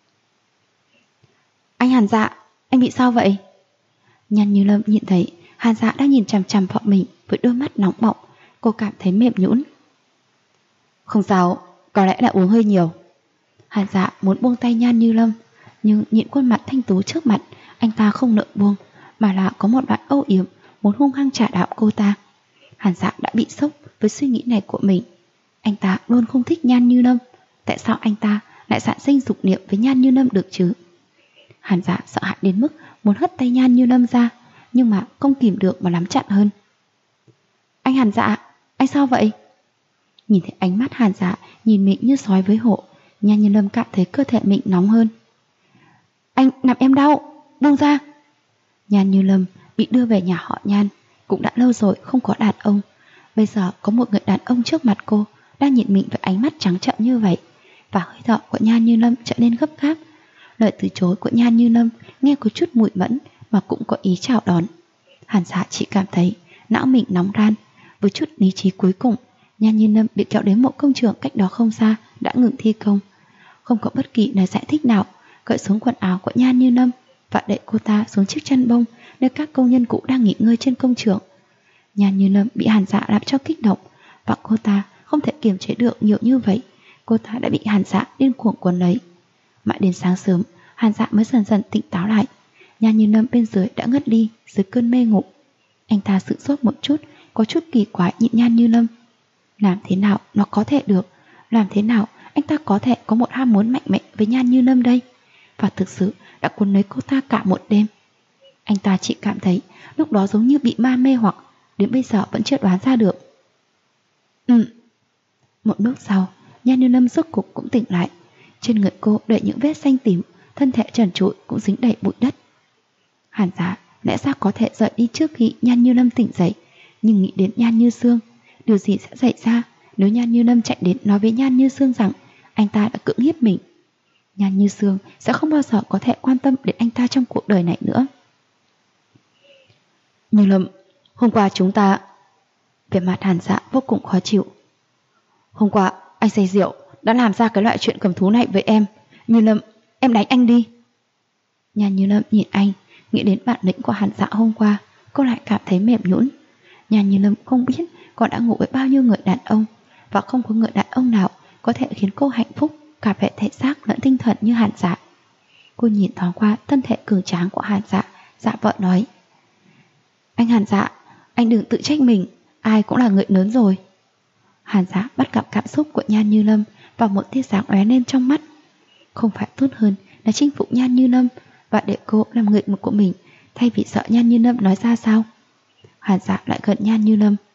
Anh Hàn Dạ, anh bị sao vậy? Nhan Như Lâm nhìn thấy Hàn Dạ đang nhìn chằm chằm vào mình với đôi mắt nóng bỏng, cô cảm thấy mềm nhũn. Không sao, có lẽ là uống hơi nhiều. Hàn Dạ muốn buông tay Nhan Như Lâm, nhưng nhìn khuôn mặt thanh tú trước mặt, anh ta không nỡ buông, mà là có một đoạn âu yếm muốn hung hăng trả đạp cô ta. Hàn Dạ đã bị sốc với suy nghĩ này của mình. Anh ta luôn không thích Nhan Như Lâm, tại sao anh ta lại sản sinh dục niệm với Nhan Như Lâm được chứ? Hàn Dạ sợ hãi đến mức muốn hất tay Nhan Như Lâm ra, nhưng mà không kìm được mà nắm chặt hơn. Anh Hàn Dạ, anh sao vậy? Nhìn thấy ánh mắt Hàn Dạ nhìn mình như sói với hổ, Nhan Như Lâm cảm thấy cơ thể mình nóng hơn. Anh làm em đau, buông ra. Nhan Như Lâm bị đưa về nhà họ Nhan, cũng đã lâu rồi không có đàn ông. Bây giờ có một người đàn ông trước mặt cô đang nhìn mình với ánh mắt trắng trợn như vậy, và hơi thở của Nhan Như Lâm trở nên gấp gáp. Lời từ chối của Nhan Như Lâm nghe có chút mùi mẫn mà cũng có ý chào đón. Hàn Dạ chỉ cảm thấy não mình nóng ran. Với chút lý trí cuối cùng, Nhan Như Lâm bị kéo đến một công trường cách đó không xa đã ngừng thi công. Không có bất kỳ lời giải thích nào, cởi xuống quần áo của Nhan Như Lâm và đẩy cô ta xuống chiếc chăn bông nơi các công nhân cũ đang nghỉ ngơi trên công trường. Nhan Như Lâm bị Hàn Dạ làm cho kích động, và cô ta không thể kiềm chế được nhiều như vậy. Cô ta đã bị Hàn Dạ điên cuồng quấn lấy. Mãi đến sáng sớm, Hàn Dạ mới dần dần tỉnh táo lại. Nhan Như Lâm bên dưới đã ngất đi dưới cơn mê ngủ. Anh ta sửng sốt một chút, có chút kỳ quái nhìn Nhan Như Lâm. Làm thế nào nó có thể được? Làm thế nào anh ta có thể có một ham muốn mạnh mẽ với Nhan Như Lâm đây? Và thực sự đã cuốn lấy cô ta cả một đêm. Anh ta chỉ cảm thấy lúc đó giống như bị ma mê, hoặc đến bây giờ vẫn chưa đoán ra được. Một lúc sau, Nhan Như Lâm rốt cục cũng tỉnh lại. Trên người cô đầy những vết xanh tím, thân thể trần trụi cũng dính đầy bụi đất. Hàn Dạ lẽ ra có thể rời đi trước khi Nhan Như Lâm tỉnh dậy, nhưng nghĩ đến Nhan Như Sương, điều gì sẽ xảy ra nếu Nhan Như Lâm chạy đến nói với Nhan Như Sương rằng anh ta đã cưỡng hiếp mình? Nhan Như Sương sẽ không bao giờ có thể quan tâm đến anh ta trong cuộc đời này nữa. Như Lâm, hôm qua chúng ta... Về mặt Hàn Dạ vô cùng khó chịu. Hôm qua anh say rượu đã làm ra cái loại chuyện cầm thú này với em. Như Lâm, em đánh anh đi. Nhan Như Lâm nhìn anh, nghĩ đến bản lĩnh của Hàn Dạ hôm qua, cô lại cảm thấy mềm nhũn. Nhan Như Lâm không biết cô đã ngủ với bao nhiêu người đàn ông, và không có người đàn ông nào có thể khiến cô hạnh phúc cả về thể xác lẫn tinh thần như Hàn Dạ. Cô nhìn thoáng qua thân thể cường tráng của Hàn Dạ, dạ vợ nói: Anh Hàn Dạ, anh đừng tự trách mình, ai cũng là người lớn rồi. Hàn Dạ bắt gặp cảm xúc của Nhan Như Lâm và một tia sáng lóe lên trong mắt. Không phải tốt hơn là chinh phục Nhan Như Lâm và để cô làm người của mình, thay vì sợ Nhan Như Lâm nói ra sao? Hàn Dạ lại gần Nhan Như Lâm.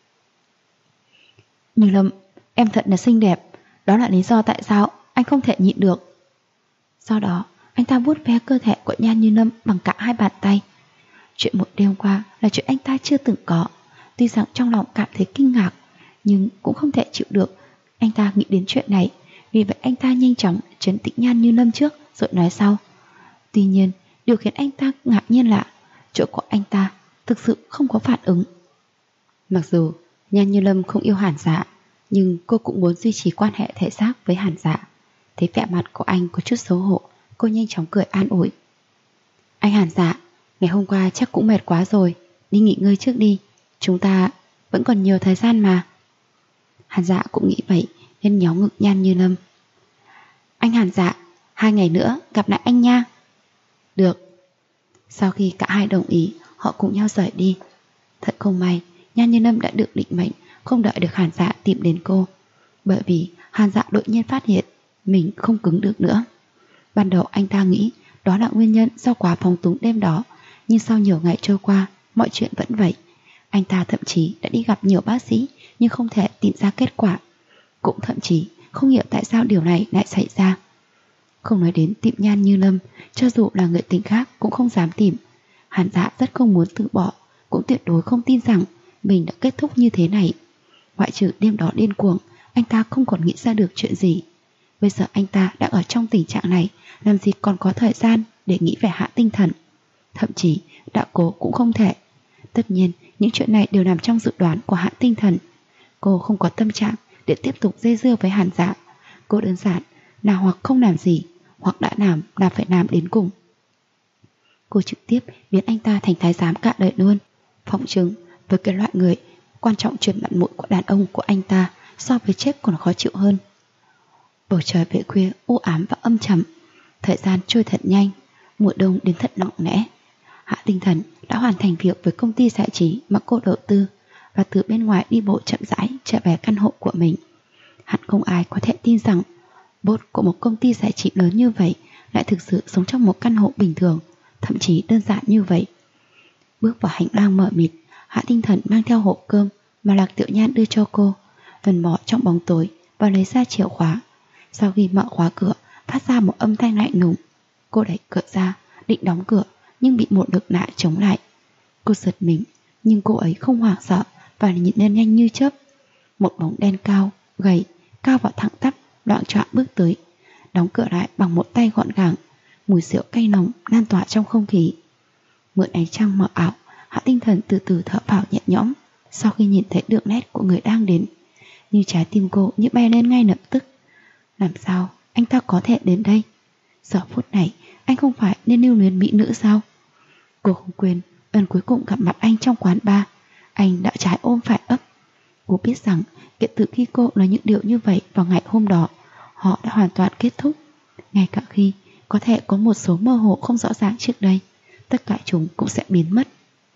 Như Lâm, em thật là xinh đẹp, đó là lý do tại sao anh không thể nhịn được. Sau đó anh ta vuốt ve cơ thể của Nhan Như Lâm bằng cả hai bàn tay. Chuyện một đêm qua là chuyện anh ta chưa từng có. Tuy rằng trong lòng cảm thấy kinh ngạc, nhưng cũng không thể chịu được anh ta nghĩ đến chuyện này. Vì vậy anh ta nhanh chóng trấn tĩnh Nhan Như Lâm trước rồi nói sau. Tuy nhiên, điều khiến anh ta ngạc nhiên là chỗ của anh ta thực sự không có phản ứng. Mặc dù Nhan Như Lâm không yêu Hàn Dạ, nhưng cô cũng muốn duy trì quan hệ thể xác với Hàn Dạ. Thấy vẻ mặt của anh có chút xấu hổ, cô nhanh chóng cười an ủi. Anh Hàn Dạ, ngày hôm qua chắc cũng mệt quá rồi, đi nghỉ ngơi trước đi, chúng ta vẫn còn nhiều thời gian mà. Hàn Dạ cũng nghĩ vậy nên nhéo ngực Nhan Như Lâm. Anh Hàn Dạ, 2 ngày nữa gặp lại anh nha. Được. Sau khi cả hai đồng ý, họ cùng nhau rời đi. Thật không may, Nhan Như Lâm đã được định mệnh không đợi được Hàn Dạ tìm đến cô, bởi vì Hàn Dạ đột nhiên phát hiện mình không cứng được nữa. Ban đầu anh ta nghĩ đó là nguyên nhân do quá phóng túng đêm đó, nhưng sau nhiều ngày trôi qua, mọi chuyện vẫn vậy. Anh ta thậm chí đã đi gặp nhiều bác sĩ nhưng không thể tìm ra kết quả. Cũng thậm chí không hiểu tại sao điều này lại xảy ra. Không nói đến tìm Nhan Như Lâm, cho dù là người tình khác cũng không dám tìm. Hàn Dạ rất không muốn từ bỏ, cũng tuyệt đối không tin rằng mình đã kết thúc như thế này. Ngoại trừ đêm đó điên cuồng, anh ta không còn nghĩ ra được chuyện gì. Bây giờ anh ta đang ở trong tình trạng này, làm gì còn có thời gian để nghĩ về Hạ Tinh Thần. Thậm chí đạo cố cũng không thể. Tất nhiên những chuyện này đều nằm trong dự đoán của Hạ Tinh Thần. Cô không có tâm trạng để tiếp tục dây dưa với Hàn Dạ. Cô đơn giản là hoặc không làm gì, hoặc đã làm là phải làm đến cùng. Cô trực tiếp biến anh ta thành thái giám cả đời luôn. Phỏng chứng với cái loại người quan trọng chuyện mặt mũi của đàn ông của anh ta so với chết còn khó chịu hơn. Bầu trời về khuya u ám và âm trầm. Thời gian trôi thật nhanh, mùa đông đến thật nặng nẽ. Hạ Tinh Thần đã hoàn thành việc với công ty giải trí mà cô đầu tư và từ bên ngoài đi bộ chậm rãi trở về căn hộ của mình. Hẳn không ai có thể tin rằng boss của một công ty giải trí lớn như vậy lại thực sự sống trong một căn hộ bình thường, thậm chí đơn giản như vậy. Bước vào hành lang mờ mịt, Hạ Tinh Thần mang theo hộp cơm mà Lạc Tiểu Nhan đưa cho cô, vần mò trong bóng tối và lấy ra chìa khóa. Sau khi mở khóa cửa, phát ra một âm thanh lạnh lùng. Cô đẩy cửa ra, định đóng cửa nhưng bị một lực lạ chống lại. Cô giật mình, nhưng cô ấy không hoảng sợ và nhìn lên nhanh như chớp. Một bóng đen cao, gầy, cao và thẳng tắp, loạng choạng bước tới, đóng cửa lại bằng một tay gọn gàng. Mùi rượu cay nồng lan tỏa trong không khí. Mượn ánh trăng mờ ảo, Hạ Tinh Thần từ từ thở phào nhẹ nhõm sau khi nhìn thấy đường nét của người đang đến. Nhưng trái tim cô như bay lên ngay lập tức. Làm sao anh ta có thể đến đây? Giờ phút này anh không phải nên lưu luyến mỹ nữ sao? Cô không quên lần cuối cùng gặp mặt anh trong quán bar. Anh đã trái ôm phải ấp. Cô biết rằng kể từ khi cô nói những điều như vậy vào ngày hôm đó, họ đã hoàn toàn kết thúc. Ngay cả khi có thể có một số mơ hồ không rõ ràng trước đây, tất cả chúng cũng sẽ biến mất.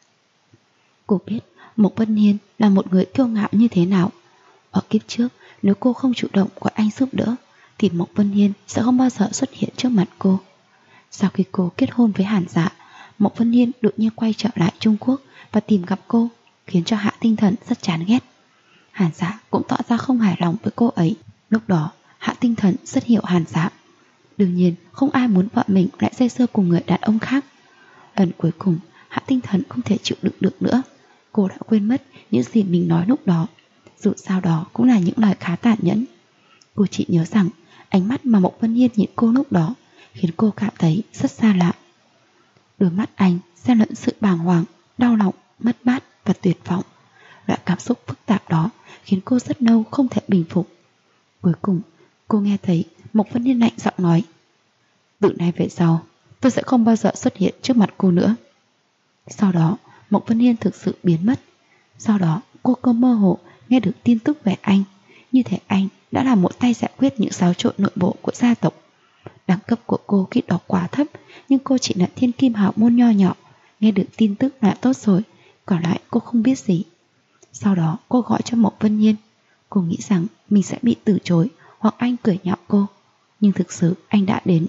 Cô biết Mộc Vân Hiên là một người kiêu ngạo như thế nào. Ở kiếp trước, nếu cô không chủ động gọi anh giúp đỡ thì Mộc Vân Hiên sẽ không bao giờ xuất hiện trước mặt cô. Sau khi cô kết hôn với Hàn Dạ, Mộc Vân Hiên đột nhiên quay trở lại Trung Quốc và tìm gặp cô, khiến cho Hạ Tinh Thần rất chán ghét. Hàn Dạ cũng tỏ ra không hài lòng với cô ấy. Lúc đó Hạ Tinh Thần rất hiểu Hàn Dạ. Đương nhiên không ai muốn vợ mình lại dây dưa cùng người đàn ông khác. Lần cuối cùng Hạ Tinh Thần không thể chịu đựng được nữa. Cô đã quên mất những gì mình nói lúc đó. Dù sao đó cũng là những lời khá tàn nhẫn. Cô chỉ nhớ rằng ánh mắt mà Mộc Vân Hiên nhìn cô lúc đó khiến cô cảm thấy rất xa lạ. Đôi mắt anh xen lẫn sự bàng hoàng, đau lòng, mất mát và tuyệt vọng. Loại cảm xúc phức tạp đó khiến cô rất lâu không thể bình phục. Cuối cùng cô nghe thấy Mộc Vân Hiên lạnh giọng nói: từ nay về sau tôi sẽ không bao giờ xuất hiện trước mặt cô nữa. Sau đó Mộc Vân Hiên thực sự biến mất. Sau đó cô có mơ hồ nghe được tin tức về anh, như thể anh đã là một tay giải quyết những xáo trộn nội bộ của gia tộc. Đẳng cấp của cô khi đó quá thấp, nhưng cô chỉ là thiên kim hào môn nho nhỏ, nghe được tin tức là tốt rồi, còn lại cô không biết gì. Sau đó cô gọi cho Mộc Vân Hiên. Cô nghĩ rằng mình sẽ bị từ chối hoặc anh cười nhạo cô, nhưng thực sự anh đã đến.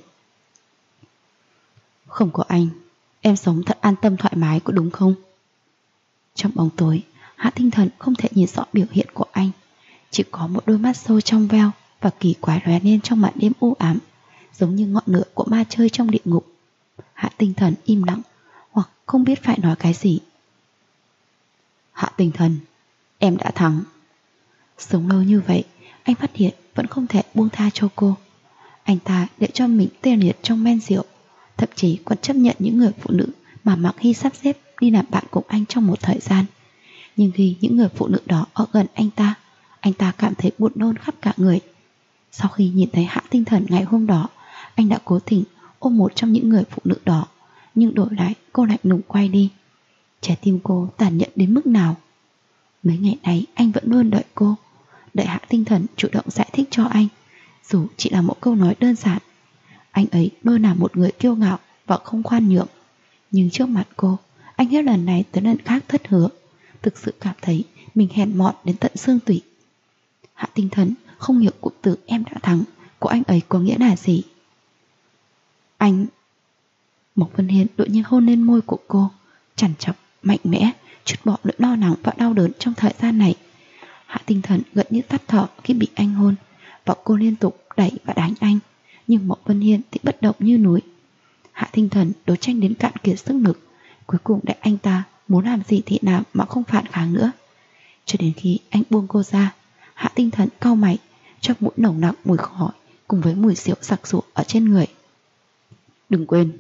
Không có anh, em sống thật an tâm thoải mái có đúng không? Trong bóng tối, Hạ Tinh Thần không thể nhìn rõ biểu hiện của anh. Chỉ có một đôi mắt sâu trong veo và kỳ quái lóe lên trong màn đêm u ám, giống như ngọn lửa của ma chơi trong địa ngục. Hạ Tinh Thần im lặng, hoặc không biết phải nói cái gì. Hạ Tinh Thần, em đã thắng. Sống lâu như vậy, anh phát hiện vẫn không thể buông tha cho cô. Anh ta để cho mình tê liệt trong men rượu, thậm chí còn chấp nhận những người phụ nữ mà Mạc Hy sắp xếp đi làm bạn cùng anh trong một thời gian. Nhưng khi những người phụ nữ đó ở gần anh ta cảm thấy buồn nôn khắp cả người. Sau khi nhìn thấy Hạ Tinh Thần ngày hôm đó, anh đã cố tình ôm một trong những người phụ nữ đó, nhưng đổi lại cô lạnh lùng quay đi. Trái tim cô tàn nhẫn đến mức nào? Mấy ngày nay anh vẫn luôn đợi cô, đợi Hạ Tinh Thần chủ động giải thích cho anh, dù chỉ là một câu nói đơn giản. Anh ấy luôn là một người kiêu ngạo và không khoan nhượng, nhưng trước mặt cô, anh hết lần này tới lần khác thất hứa, thực sự cảm thấy mình hèn mọn đến tận xương tủy. Hạ Tinh Thần không hiểu cụm từ em đã thắng của anh ấy có nghĩa là gì. Anh... Mộc Vân Hiên đột nhiên hôn lên môi của cô, chằn chọc, mạnh mẽ, trút bỏ nỗi lo lắng và đau đớn trong thời gian này. Hạ Tinh Thần gần như tắt thở khi bị anh hôn, và cô liên tục đẩy và đánh anh, nhưng Mộc Vân Hiên thì bất động như núi. Hạ Tinh Thần đấu tranh đến cạn kiệt sức lực, cuối cùng để anh ta muốn làm gì thì làm mà không phản kháng nữa. Cho đến khi anh buông cô ra, Hạ Tinh Thần cau mày, trong mũi nồng nặc mùi khói cùng với mùi rượu sặc sụa ở trên người. Đừng quên,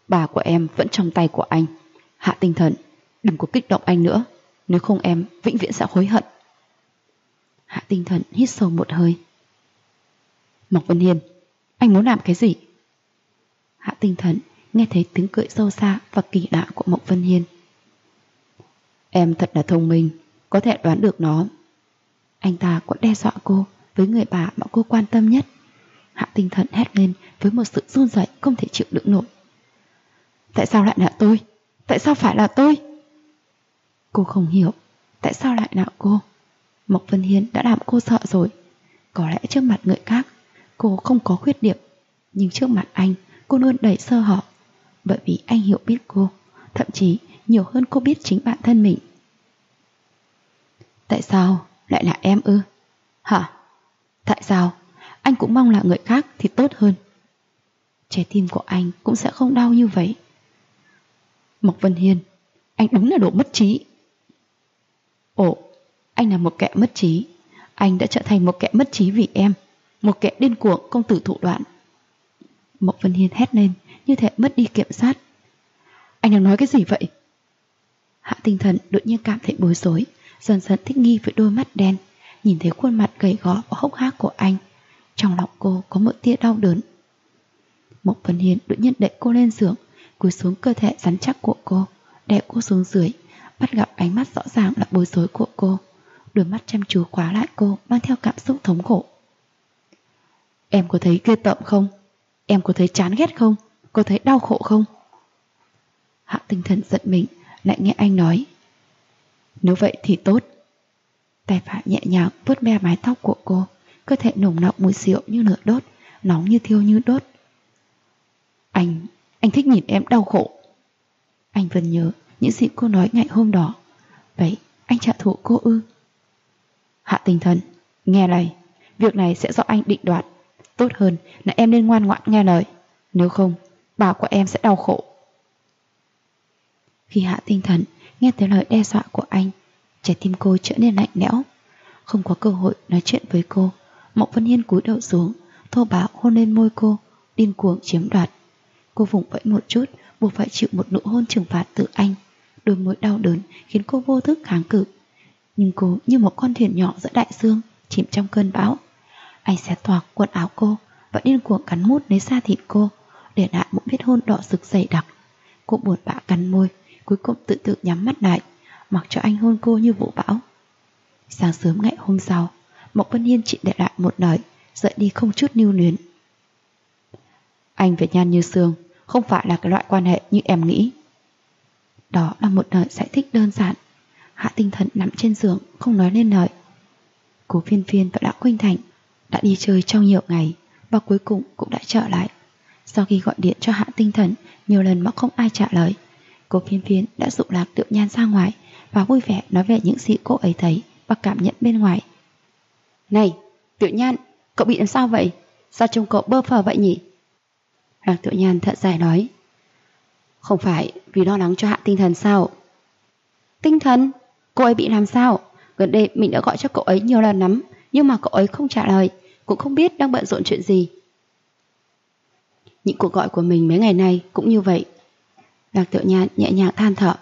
Bà của em vẫn trong tay của anh. Hạ Tinh Thần, đừng có kích động anh nữa, nếu không em vĩnh viễn sẽ hối hận. Hạ Tinh Thần hít sâu một hơi. Mộc Vân Hiên, anh muốn làm cái gì? Hạ Tinh Thần nghe thấy tiếng cười sâu xa và kỳ lạ của Mộc Vân Hiên. Em thật là thông minh, có thể đoán được nó. Anh ta còn đe dọa cô với người bà mà cô quan tâm nhất. Hạ Tinh Thần hét lên với một sự run rẩy không thể chịu đựng nổi. Tại sao lại là tôi? Tại sao phải là tôi? Cô không hiểu tại sao lại là cô. Mộc Vân Hiên đã làm cô sợ rồi. Có lẽ trước mặt người khác cô không có khuyết điểm, nhưng trước mặt anh cô luôn đầy sơ hở. Bởi vì anh hiểu biết cô, thậm chí nhiều hơn cô biết chính bản thân mình. Tại sao lại là em ư? Hả? Tại sao? Anh cũng mong là người khác thì tốt hơn. Trái tim của anh cũng sẽ không đau như vậy. Mộc Vân Hiên, anh đúng là đồ mất trí. Ồ, anh là một kẻ mất trí. Anh đã trở thành một kẻ mất trí vì em, một kẻ điên cuồng công tử thủ đoạn. Mộc Vân Hiên hét lên như thể mất đi kiểm soát. Anh đang nói cái gì vậy? Hạ Tinh Thần đột nhiên cảm thấy bối rối, dần dần thích nghi với đôi mắt đen. Nhìn thấy khuôn mặt gầy gò và hốc hác của anh, trong lòng cô có một tia đau đớn. Mộc Vân Hiên đột nhiên đẩy cô lên giường, cúi xuống cơ thể rắn chắc của cô, đè cô xuống dưới, bắt gặp ánh mắt rõ ràng là bối rối của cô. Đôi mắt chăm chú khóa lại cô, mang theo cảm xúc thống khổ. Em có thấy ghê tởm không? Em có thấy chán ghét không? Có thấy đau khổ không? Hạ Tinh Thần giận mình, lại nghe anh nói. Nếu vậy thì tốt. Tay phải nhẹ nhàng vuốt ve mái tóc của cô, cơ thể nồng nặc mùi rượu như lửa đốt, nóng như thiêu như đốt. Anh thích nhìn em đau khổ. Anh vẫn nhớ những gì cô nói ngày hôm đó. Vậy anh trả thù cô ư? Hạ Tinh Thần, nghe này, việc này sẽ do anh định đoạt. Tốt hơn là em nên ngoan ngoãn nghe lời, nếu không bà của em sẽ đau khổ. Khi Hạ Tinh Thần nghe thấy lời đe dọa của anh, trái tim cô trở nên lạnh lẽo. Không có cơ hội nói chuyện với cô, Mộc Vân Hiên cúi đầu xuống, thô bạo hôn lên môi cô, điên cuồng chiếm đoạt. Cô vùng vẫy một chút, buộc phải chịu một nụ hôn trừng phạt từ anh. Đôi môi đau đớn khiến cô vô thức kháng cự, nhưng cô như một con thuyền nhỏ giữa đại dương, chìm trong cơn bão. Anh xé toạc quần áo cô và điên cuồng cắn mút lấy da thịt cô, để lại một vết hôn đỏ rực dày đặc. Cô buồn bã cắn môi, cuối cùng tự tự nhắm mắt lại, mặc cho anh hôn cô như vũ bão. Sáng sớm ngày hôm sau, Mộc Vân Hiên chỉ để lại một lời, rời đi không chút lưu luyến. Anh với Nhan Như Sương không phải là cái loại quan hệ như em nghĩ. Đó là một lời giải thích đơn giản. Hạ Tinh Thần nằm trên giường không nói nên lời. Cố Phiên Phiên và Đạo Khuynh Thành đã đi chơi trong nhiều ngày và cuối cùng cũng đã trở lại. Sau khi gọi điện cho Hạ Tinh Thần nhiều lần mà không ai trả lời, Cố Phiên Phiên đã dụ Lạc Tiểu Nhan ra ngoài và vui vẻ nói về những gì cô ấy thấy và cảm nhận bên ngoài. Này, Tiểu Nhan, cậu bị làm sao vậy? Sao trông cậu bơ phờ vậy nhỉ? Lạc Tiểu Nhan thở dài nói. Không phải vì lo lắng cho Hạ Tinh Thần sao? Tinh Thần? Cô ấy bị làm sao? Gần đây mình đã gọi cho cậu ấy nhiều lần lắm, nhưng mà cậu ấy không trả lời, cũng không biết đang bận rộn chuyện gì. Những cuộc gọi của mình mấy ngày nay cũng như vậy. Lạc Tiểu Nhan nhẹ nhàng than thở.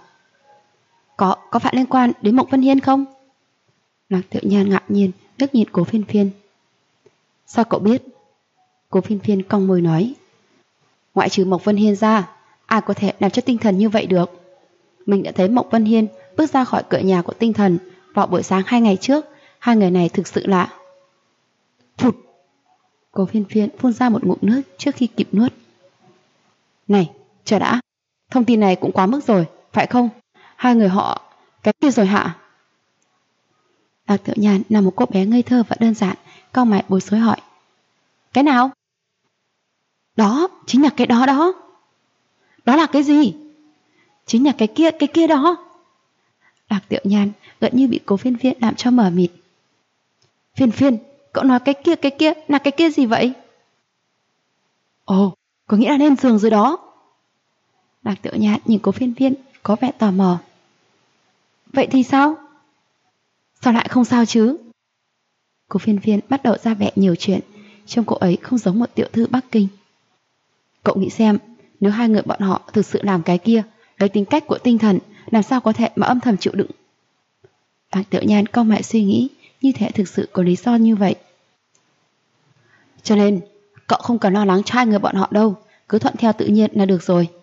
Có phải liên quan đến Mộc Vân Hiên không? Lạc Tiểu Nhan ngạc nhiên liếc nhìn Cố Phiên Phiên. Sao cậu biết? Cố Phiên Phiên cong môi nói. Ngoại trừ Mộc Vân Hiên ra, ai có thể làm cho Tinh Thần như vậy được? Mình đã thấy Mộc Vân Hiên bước ra khỏi cửa nhà của Tinh Thần vào buổi sáng 2 ngày trước. Hai người này thực sự lạ. Phụt! Cố Phiên Phiên phun ra một ngụm nước trước khi kịp nuốt. Này, chờ đã. Thông tin này cũng quá mức rồi, phải không? Hai người họ cái kia rồi hả? Lạc Tiểu Nhan là một cô bé ngây thơ và đơn giản, cau mày bối rối hỏi. Cái nào? Đó, chính là cái đó đó. Đó là cái gì? Chính là cái kia đó. Lạc Tiểu Nhan gần như bị Cố Phiên Phiên làm cho mờ mịt. Phiên Phiên, cậu nói cái kia là cái kia gì vậy? Ồ, có nghĩa là lên giường rồi đó. Lạc Tiểu Nhan nhìn Cố Phiên Phiên có vẻ tò mò. Vậy thì sao? Sao lại không sao chứ? Cố Phiên Phiên bắt đầu ra vẻ nhiều chuyện, trông cô ấy không giống một tiểu thư Bắc Kinh. Cậu nghĩ xem, Nếu hai người bọn họ thực sự làm cái kia, lấy tính cách của tinh thần, làm sao có thể mà âm thầm chịu đựng? Bạch Tiểu Nhan cau mày suy nghĩ, như thế thực sự có lý do như vậy. Cho nên, cậu không cần lo lắng cho hai người bọn họ đâu, cứ thuận theo tự nhiên là được rồi.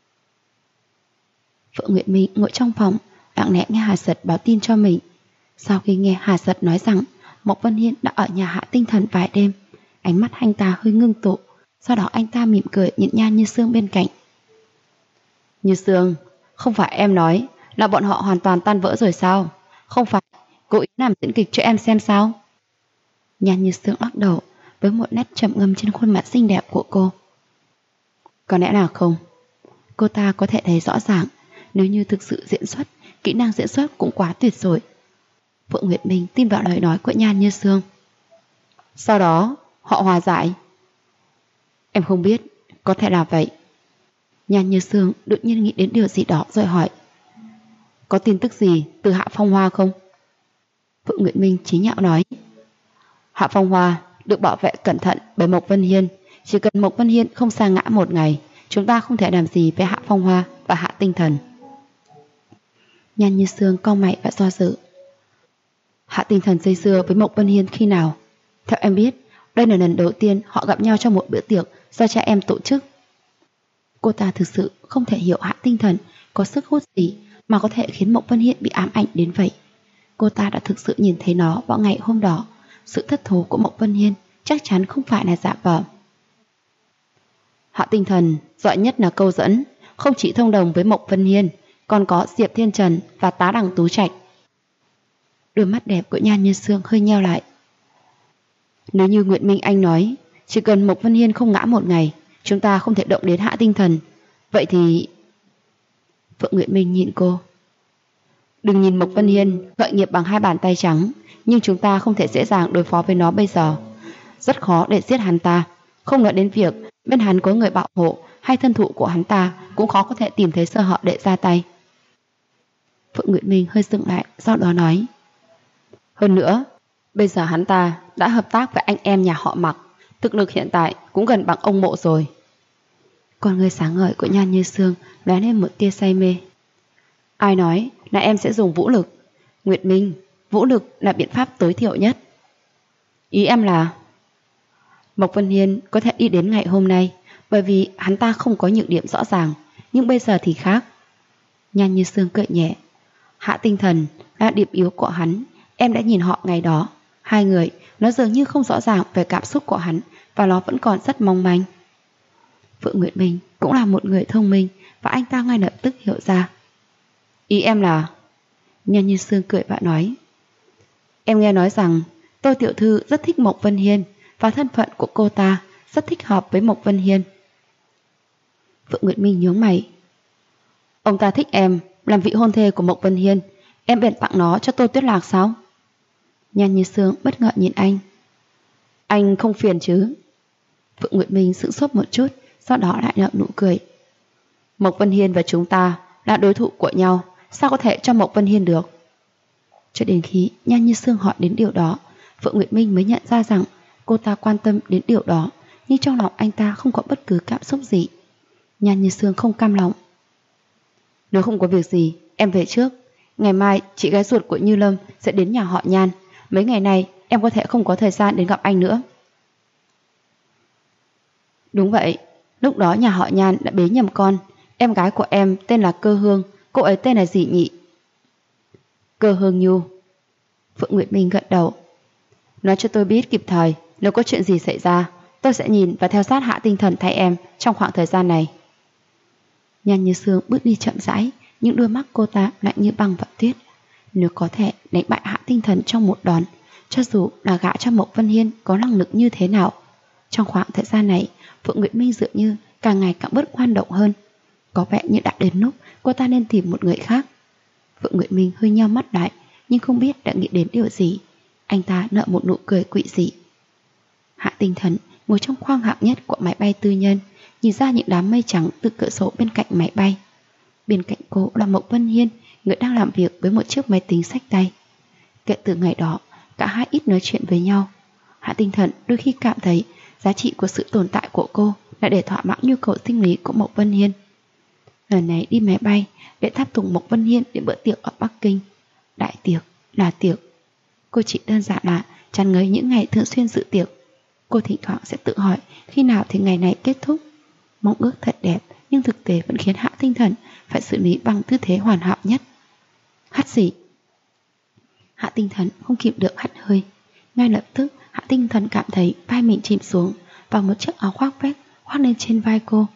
Phượng Nguyệt Minh ngồi trong phòng, lặng lẽ nghe Hà Giật báo tin cho mình. Sau khi nghe Hà Giật nói rằng Mộc Vân Hiên đã ở nhà Hạ Tinh Thần vài đêm, ánh mắt anh ta hơi ngưng tụ, sau đó anh ta mỉm cười nhìn Nhan Như Sương bên cạnh. Như Sương, không phải em nói là bọn họ hoàn toàn tan vỡ rồi sao? Không phải cố ý làm diễn kịch cho em xem sao? Nhan Như Sương lắc đầu với một nét trầm ngâm trên khuôn mặt xinh đẹp của cô. Có lẽ là không. Cô ta có thể thấy rõ ràng, nếu như thực sự diễn xuất, kỹ năng diễn xuất cũng quá tuyệt rồi. Phượng Nguyệt Minh tin vào lời nói của Nhan Như Sương. Sau đó họ hòa giải. Em không biết, có thể là vậy. Nhan Như Sương đột nhiên nghĩ đến điều gì đó rồi hỏi. Có tin tức gì từ Hạ Phong Hoa không? Phượng Nguyệt Minh chế nhạo nói. Hạ Phong Hoa được bảo vệ cẩn thận bởi Mộc Vân Hiên. Chỉ cần Mộc Vân Hiên không sa ngã một ngày, chúng ta không thể làm gì với Hạ Phong Hoa và Hạ Tinh Thần. Nhan Như Sương cau mày và do dự. Hạ Tinh Thần dây dưa với Mộc Vân Hiên khi nào? Theo em biết, đây là lần đầu tiên họ gặp nhau trong một bữa tiệc do cha em tổ chức. Cô ta thực sự không thể hiểu Hạ Tinh Thần có sức hút gì mà có thể khiến Mộc Vân Hiên bị ám ảnh đến vậy. Cô ta đã thực sự nhìn thấy nó vào ngày hôm đó. Sự thất thố của Mộc Vân Hiên chắc chắn không phải là giả vờ. Hạ Tinh Thần giỏi nhất là câu dẫn, không chỉ thông đồng với Mộc Vân Hiên, còn có Diệp Thiên Trần và Tá Đằng Tú Trạch. Đôi mắt đẹp của Nhan Như Sương hơi nheo lại. Nếu như Nguyệt Minh Anh nói, chỉ cần Mộc Vân Hiên không ngã một ngày, chúng ta không thể động đến Hạ Tinh Thần, vậy thì... Phượng Nguyệt Minh nhìn cô. Đừng nhìn Mộc Vân Hiên gợi nghiệp bằng hai bàn tay trắng, nhưng chúng ta không thể dễ dàng đối phó với nó bây giờ. Rất khó để giết hắn ta. Không nói đến việc bên hắn có người bảo hộ hay thân thụ của hắn ta cũng khó có thể tìm thấy sơ hở để ra tay. Phượng Nguyệt Minh hơi dừng lại, sau đó nói. Hơn nữa, bây giờ hắn ta đã hợp tác với anh em nhà họ Mạc, thực lực hiện tại cũng gần bằng ông Mộ rồi. Con người sáng ngời của Nhan Như Sương lóe lên một tia say mê. Ai nói là em sẽ dùng vũ lực? Nguyệt Minh, vũ lực là biện pháp tối thiểu nhất. Ý em là Mộc Vân Hiên có thể đi đến ngày hôm nay bởi vì hắn ta không có nhược điểm rõ ràng, nhưng bây giờ thì khác. Nhan Như Sương cười nhẹ. Hạ Tinh Thần là điểm yếu của hắn. Em đã nhìn họ ngày đó. Hai người, nó dường như không rõ ràng về cảm xúc của hắn và nó vẫn còn rất mong manh. Phượng Nguyệt Minh cũng là một người thông minh và anh ta ngay lập tức hiểu ra. Ý em là... Nhan Như Sương cười và nói. Em nghe nói rằng Tô tiểu thư rất thích Mộc Vân Hiên và thân phận của cô ta rất thích hợp với Mộc Vân Hiên. Phượng Nguyệt Minh nhướng mày. Ông ta thích em làm vị hôn thê của Mộc Vân Hiên, em bèn tặng nó cho Tô Tuyết Lạc sao? Nhan Như Sương bất ngờ nhìn anh. Anh không phiền chứ? Phượng Nguyệt Minh sững sốt một chút, sau đó lại nở nụ cười. Mộc Vân Hiên và chúng ta là đối thủ của nhau, sao có thể cho Mộc Vân Hiên được? Cho đến khi Nhan Như Sương hỏi đến điều đó, Phượng Nguyệt Minh mới nhận ra rằng cô ta quan tâm đến điều đó, nhưng trong lòng anh ta không có bất cứ cảm xúc gì. Nhan Như Sương không cam lòng. Nếu không có việc gì, em về trước. Ngày mai chị gái ruột của Như Lâm sẽ đến nhà họ Nhan. Mấy ngày này em có thể không có thời gian đến gặp anh nữa. Đúng vậy, lúc đó nhà họ Nhan đã bế nhầm con. Em gái của em tên là Cơ Hương, cô ấy tên là gì nhỉ? Cơ Hương Nhu. Phượng Nguyệt Minh gật đầu. Nói cho tôi biết kịp thời, nếu có chuyện gì xảy ra, tôi sẽ nhìn và theo sát Hạ Tinh Thần thay em trong khoảng thời gian này. Nhan Như Sương bước đi chậm rãi, những đôi mắt cô ta lạnh như băng và tuyết. Nếu có thể đánh bại Hạ Tinh Thần trong một đòn, cho dù là gã cho Mộc Vân Hiên có năng lực như thế nào, trong khoảng thời gian này, Phượng Nguyệt Minh dường như càng ngày càng bớt ngoan động hơn. Có vẻ như đã đến lúc cô ta nên tìm một người khác. Phượng Nguyệt Minh hơi nheo mắt lại, nhưng không biết đã nghĩ đến điều gì. Anh ta nở một nụ cười quỷ dị. Hạ Tinh Thần ngồi trong khoang hạng nhất của máy bay tư nhân, nhìn ra những đám mây trắng từ cửa sổ bên cạnh máy bay. Bên cạnh cô là Mộc Vân Hiên, người đang làm việc với một chiếc máy tính xách tay. Kể từ ngày đó, cả hai ít nói chuyện với nhau. Hạ Tinh Thần đôi khi cảm thấy giá trị của sự tồn tại của cô là để thỏa mãn nhu cầu sinh lý của Mộc Vân Hiên. Lần này đi máy bay để tháp tùng Mộc Vân Hiên đến bữa tiệc ở Bắc Kinh. Đại tiệc là tiệc. Cô chỉ đơn giản là chán ngấy những ngày thường xuyên dự tiệc. Cô thỉnh thoảng sẽ tự hỏi khi nào thì ngày này kết thúc. Mong ước thật đẹp, nhưng thực tế vẫn khiến Hạ Tinh Thần phải xử lý bằng tư thế hoàn hảo nhất. Hắt xì. Hạ Tinh Thần không kìm được hắt hơi. Ngay lập tức Hạ Tinh Thần cảm thấy vai mình chìm xuống và một chiếc áo khoác vest khoác lên trên vai cô.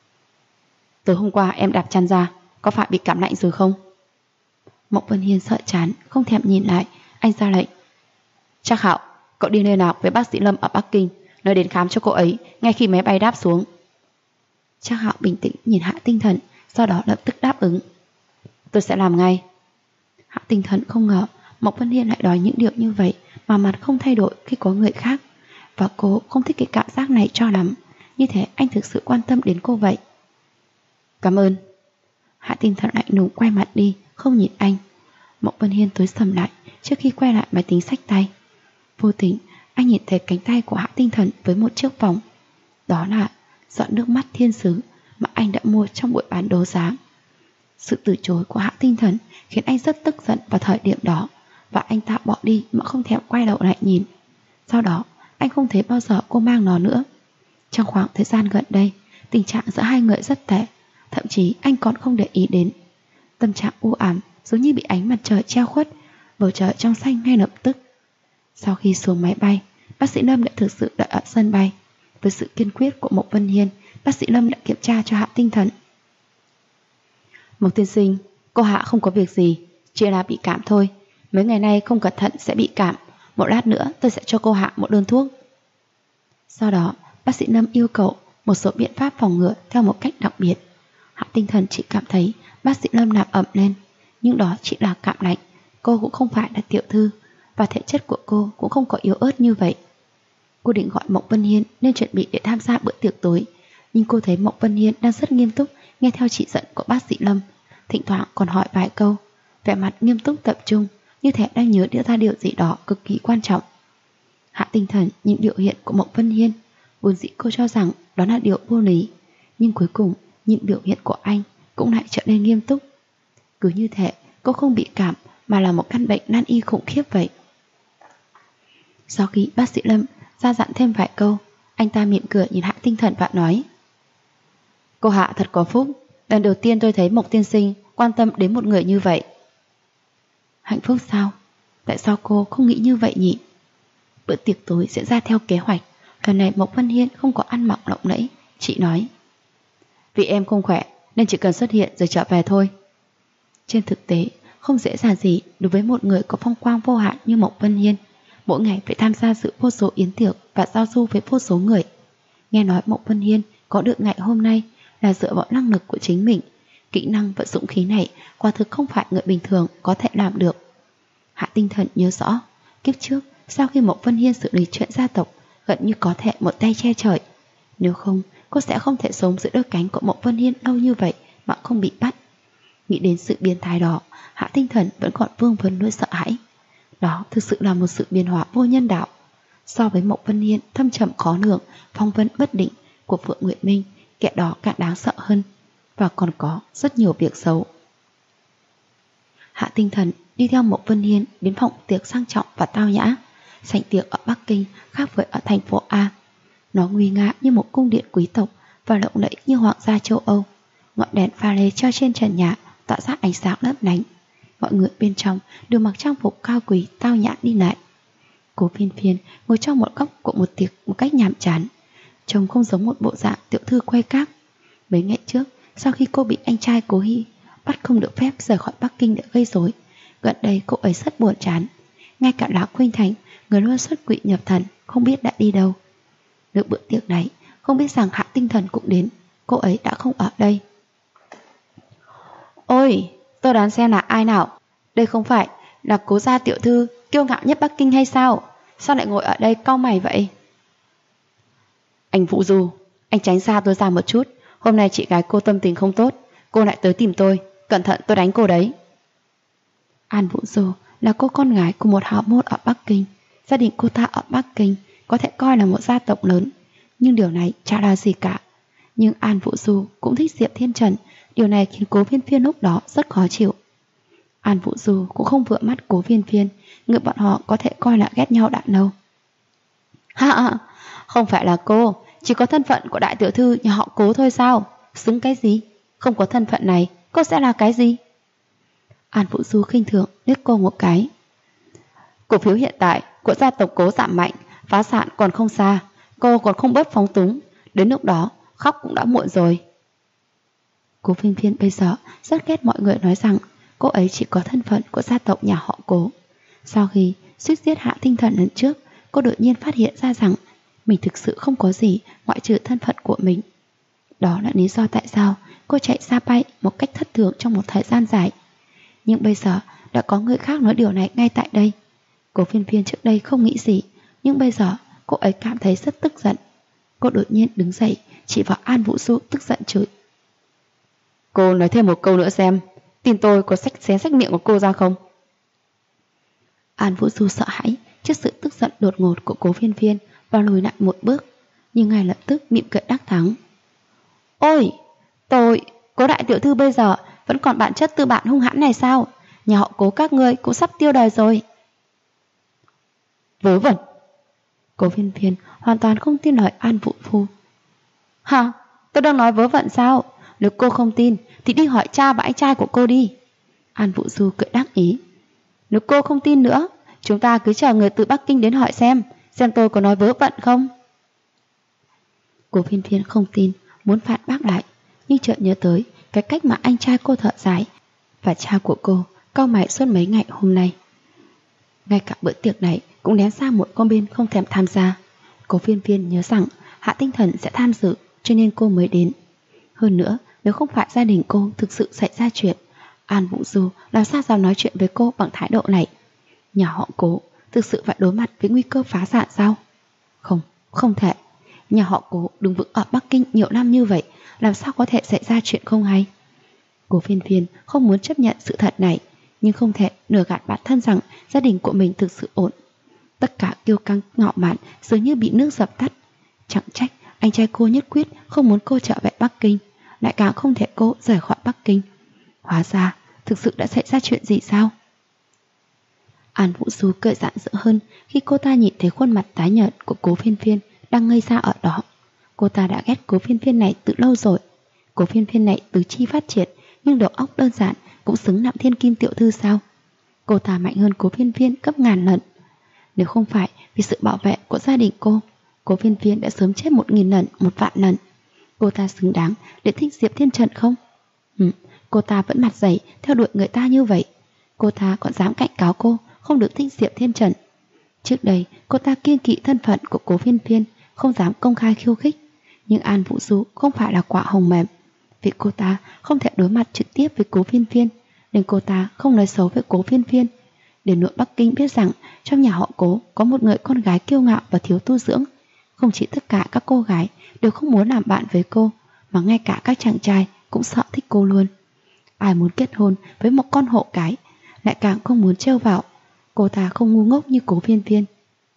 Tối hôm qua em đạp chăn ra, có phải bị cảm lạnh rồi không? Mộc Vân Hiên sợ chán, không thèm nhìn lại. Anh ra lệnh. Trác Hạo, cậu đi nơi nào với bác sĩ Lâm ở Bắc Kinh, nói đến khám cho cô ấy ngay khi máy bay đáp xuống. Trác Hạo bình tĩnh nhìn Hạ Tinh Thần, sau đó lập tức đáp ứng. Tôi sẽ làm ngay. Hạ Tinh Thần không ngờ Mộc Vân Hiên lại đòi những điều như vậy mà mặt không thay đổi khi có người khác. Và cô không thích cái cảm giác này cho lắm. Như thế anh thực sự quan tâm đến cô vậy. Cảm ơn. Hạ Tinh Thần lạnh lùng quay mặt đi, không nhìn anh. Mộc Vân Hiên tối sầm lại trước khi quay lại máy tính xách tay. Vô tình anh nhìn thấy cánh tay của Hạ Tinh Thần với một chiếc vòng. Đó là giọt nước mắt thiên sứ mà anh đã mua trong buổi bán đấu giá. Sự từ chối của Hạ Tinh Thần khiến anh rất tức giận vào thời điểm đó, và anh ta bỏ đi mà không thèm quay đầu lại nhìn. Sau đó anh không thấy bao giờ cô mang nó nữa. Trong khoảng thời gian gần đây, tình trạng giữa hai người rất tệ, thậm chí anh còn không để ý đến. Tâm trạng u ám giống như bị ánh mặt trời che khuất, bầu trời trong xanh ngay lập tức. Sau khi xuống máy bay, bác sĩ Lâm đã thực sự đợi ở sân bay. Với sự kiên quyết của Mộc Vân Hiên, bác sĩ Lâm đã kiểm tra cho Hạ Tinh Thần. Mộc tiên sinh, cô Hạ không có việc gì, chỉ là bị cảm thôi. Mấy ngày nay không cẩn thận sẽ bị cảm. Một lát nữa tôi sẽ cho cô Hạ một đơn thuốc. Sau đó, bác sĩ Lâm yêu cầu một số biện pháp phòng ngừa theo một cách đặc biệt. Hạ Tinh Thần chỉ cảm thấy bác sĩ Lâm làm ẩm lên, nhưng đó chỉ là cảm lạnh. Cô cũng không phải là tiểu thư, và thể chất của cô cũng không có yếu ớt như vậy. Cô định gọi Mộc Vân Hiên nên chuẩn bị để tham gia bữa tiệc tối, nhưng cô thấy Mộc Vân Hiên đang rất nghiêm túc nghe theo chỉ dẫn của bác sĩ Lâm, thỉnh thoảng còn hỏi vài câu, vẻ mặt nghiêm túc tập trung, như thể đang nhớ đưa ra điều gì đó cực kỳ quan trọng. Hạ Tinh Thần nhìn biểu hiện của Mộc Vân Hiên, vốn dĩ cô cho rằng đó là điều vô lý, nhưng cuối cùng nhìn biểu hiện của anh cũng lại trở nên nghiêm túc. Cứ như thế cô không bị cảm mà là một căn bệnh nan y khủng khiếp vậy. Sau khi bác sĩ Lâm ra dặn thêm vài câu, anh ta mỉm cười nhìn Hạ Tinh Thần và nói: Cô Hạ thật có phúc, lần đầu tiên tôi thấy Mộc tiên sinh quan tâm đến một người như vậy. Hạnh phúc sao? Tại sao cô không nghĩ như vậy nhỉ? Bữa tiệc tối diễn ra theo kế hoạch. Lần này Mộc Vân Hiên không có ăn mặc lộng lẫy. Chị nói: Vì em không khỏe nên chỉ cần xuất hiện rồi trở về thôi. Trên thực tế không dễ dàng gì đối với một người có phong quang vô hạn như Mộc Vân Hiên, mỗi ngày phải tham gia dự vô số yến tiệc và giao du với vô số người. Nghe nói Mộc Vân Hiên có được ngày hôm nay là dựa vào năng lực của chính mình. Kỹ năng và dũng khí này quả thực không phải người bình thường có thể làm được. Hạ Tinh Thần nhớ rõ, kiếp trước sau khi Mộc Vân Hiên xử lý chuyện gia tộc, gần như có thể một tay che trời. Nếu không, cô sẽ không thể sống giữa đôi cánh của Mộc Vân Hiên lâu như vậy mà không bị bắt. Nghĩ đến sự biến thái đó, Hạ Tinh Thần vẫn còn vương vấn nỗi sợ hãi. Đó thực sự là một sự biến hóa vô nhân đạo. So với Mộc Vân Hiên thâm trầm khó lường, phong vân bất định của Phượng Nguyệt Minh, kẻ đó càng đáng sợ hơn, và còn có rất nhiều việc xấu. Hạ Tinh Thần đi theo Mộc Vân Hiên đến phòng tiệc sang trọng và tao nhã. Sảnh tiệc ở Bắc Kinh khác với ở thành phố A. Nó nguy nga như một cung điện quý tộc và lộng lẫy như hoàng gia châu Âu. Ngọn đèn pha lê treo trên trần nhà tạo ra ánh sáng lấp lánh. Mọi người bên trong đều mặc trang phục cao quý tao nhã đi lại. Cố Phiên Phiên ngồi trong một góc của một tiệc một cách nhàm chán, trông không giống một bộ dạng tiểu thư quay cáp. Mấy ngày trước, sau khi cô bị anh trai Cố Hy bắt không được phép rời khỏi Bắc Kinh để gây rối, gần đây cô ấy rất buồn chán. Ngay cả Lão Khuynh Thành, người luôn xuất quỵ nhập thần, không biết đã đi đâu. Được bữa tiệc này, không biết rằng Hạ Tinh Thần cũng đến, cô ấy đã không ở đây. Ôi, tôi đoán xem là ai nào? Đây không phải là Cố gia tiểu thư kiêu ngạo nhất Bắc Kinh hay sao? Sao lại ngồi ở đây cau mày vậy? Anh Vũ Du, anh tránh xa tôi ra một chút. Hôm nay chị gái cô tâm tình không tốt, cô lại tới tìm tôi. Cẩn thận tôi đánh cô đấy. An Vũ Du là cô con gái của một hào môn ở Bắc Kinh. Gia đình cô ta ở Bắc Kinh có thể coi là một gia tộc lớn, nhưng điều này chả là gì cả. Nhưng An Vũ Du cũng thích Diệp Thiên Trần, điều này khiến Cố Viên Viên lúc đó rất khó chịu. An Vũ Du cũng không vừa mắt Cố Viên Viên, người bọn họ có thể coi là ghét nhau đã lâu. Ha, không phải là cô, chỉ có thân phận của đại tiểu thư nhà họ Cố thôi sao? Xứng cái gì? Không có thân phận này, cô sẽ là cái gì? An Vũ Du khinh thường liếc cô một cái. Cổ phiếu hiện tại của gia tộc Cố giảm mạnh, phá sản còn không xa, cô còn không bớt phóng túng, đến lúc đó khóc cũng đã muộn rồi. Cố Viên Viên bây giờ rất ghét mọi người nói rằng cô ấy chỉ có thân phận của gia tộc nhà họ Cố. Sau khi suýt giết Hạ Tinh Thần lần trước, cô đột nhiên phát hiện ra rằng mình thực sự không có gì ngoại trừ thân phận của mình. Đó là lý do tại sao cô chạy xa bay một cách thất thường trong một thời gian dài. Nhưng bây giờ đã có người khác nói điều này ngay tại đây. Cố Viên Viên trước đây không nghĩ gì, nhưng bây giờ cô ấy cảm thấy rất tức giận. Cô đột nhiên đứng dậy, chỉ vào An Vũ Du tức giận chửi. Cô nói thêm một câu nữa xem, tin tôi có xé sách miệng của cô ra không? An Vũ Du sợ hãi trước sự tức giận đột ngột của Cố Viên Viên và lùi lại một bước, nhưng ngay lập tức mỉm cười đắc thắng. Ôi, Cố đại tiểu thư bây giờ vẫn còn bản chất tư bản hung hãn này sao? Nhà họ Cố các ngươi cũng sắp tiêu đời rồi. Vớ vẩn. Cố Viên Viên hoàn toàn không tin lời An Vũ Du. Hả? Tôi đang nói vớ vẩn sao? Nếu cô không tin thì đi hỏi cha và anh trai của cô đi. An Vũ Du cười đắc ý. Nếu cô không tin nữa, chúng ta cứ chờ người từ Bắc Kinh đến hỏi xem tôi có nói vớ vẩn không. Cố Viên Viên không tin, muốn phản bác lại, nhưng chợt nhớ tới cái cách mà anh trai cô thở dài và cha của cô cau mày suốt mấy ngày hôm nay. Ngay cả bữa tiệc này cũng ném sang một con bên không thèm tham gia. Cố Viên Viên nhớ rằng Hạ Tinh Thần sẽ tham dự, cho nên cô mới đến. Hơn nữa, nếu không phải gia đình cô thực sự xảy ra chuyện, An Vũ Du làm sao dám nói chuyện với cô bằng thái độ này? Nhà họ Cố thực sự phải đối mặt với nguy cơ phá sản sao? Không thể. Nhà họ Cố đứng vững ở Bắc Kinh nhiều năm như vậy, làm sao có thể xảy ra chuyện không hay? Cố Viên Viên không muốn chấp nhận sự thật này, nhưng không thể nửa gạt bản thân rằng gia đình của mình thực sự ổn. Tất cả kiêu căng ngạo mạn dường như bị nước dập tắt. Chẳng trách anh trai cô nhất quyết không muốn cô trở về Bắc Kinh, lại càng không thể cô rời khỏi Bắc Kinh. Hóa ra thực sự đã xảy ra chuyện gì sao? An Vũ Du cười rạng rỡ hơn khi cô ta nhìn thấy khuôn mặt tái nhợt của Cố Viên Viên đang ngây ra ở đó. Cô ta đã ghét Cố Viên Viên này từ lâu rồi. Cố Viên Viên này tứ chi phát triển, nhưng đầu óc đơn giản, cũng xứng nặng thiên kim tiểu thư sao? Cô ta mạnh hơn Cố Viên Viên gấp ngàn lần. Nếu không phải vì sự bảo vệ của gia đình cô, Cố Viên Viên đã sớm chết 1000 lần, 1 vạn lần. Cô ta xứng đáng để thích Diệp Thiên Trần không? Cô ta vẫn mặt dày theo đuổi người ta như vậy. Cô ta còn dám cảnh cáo cô không được thích Diệp Thiên Trần. Trước đây cô ta kiêng kỵ thân phận của Cố Viên Viên, không dám công khai khiêu khích. Nhưng An Vũ Du không phải là quả hồng mềm. Vì cô ta không thể đối mặt trực tiếp với Cố Viên Viên, nên cô ta không nói xấu với Cố Viên Viên. Để nội Bắc Kinh biết rằng trong nhà họ Cố có một người con gái kiêu ngạo và thiếu tu dưỡng. Không chỉ tất cả các cô gái đều không muốn làm bạn với cô, mà ngay cả các chàng trai cũng sợ thích cô luôn. Ai muốn kết hôn với một con hộ cái, lại càng không muốn trêu vào. Cô ta không ngu ngốc như Cố Viên Viên.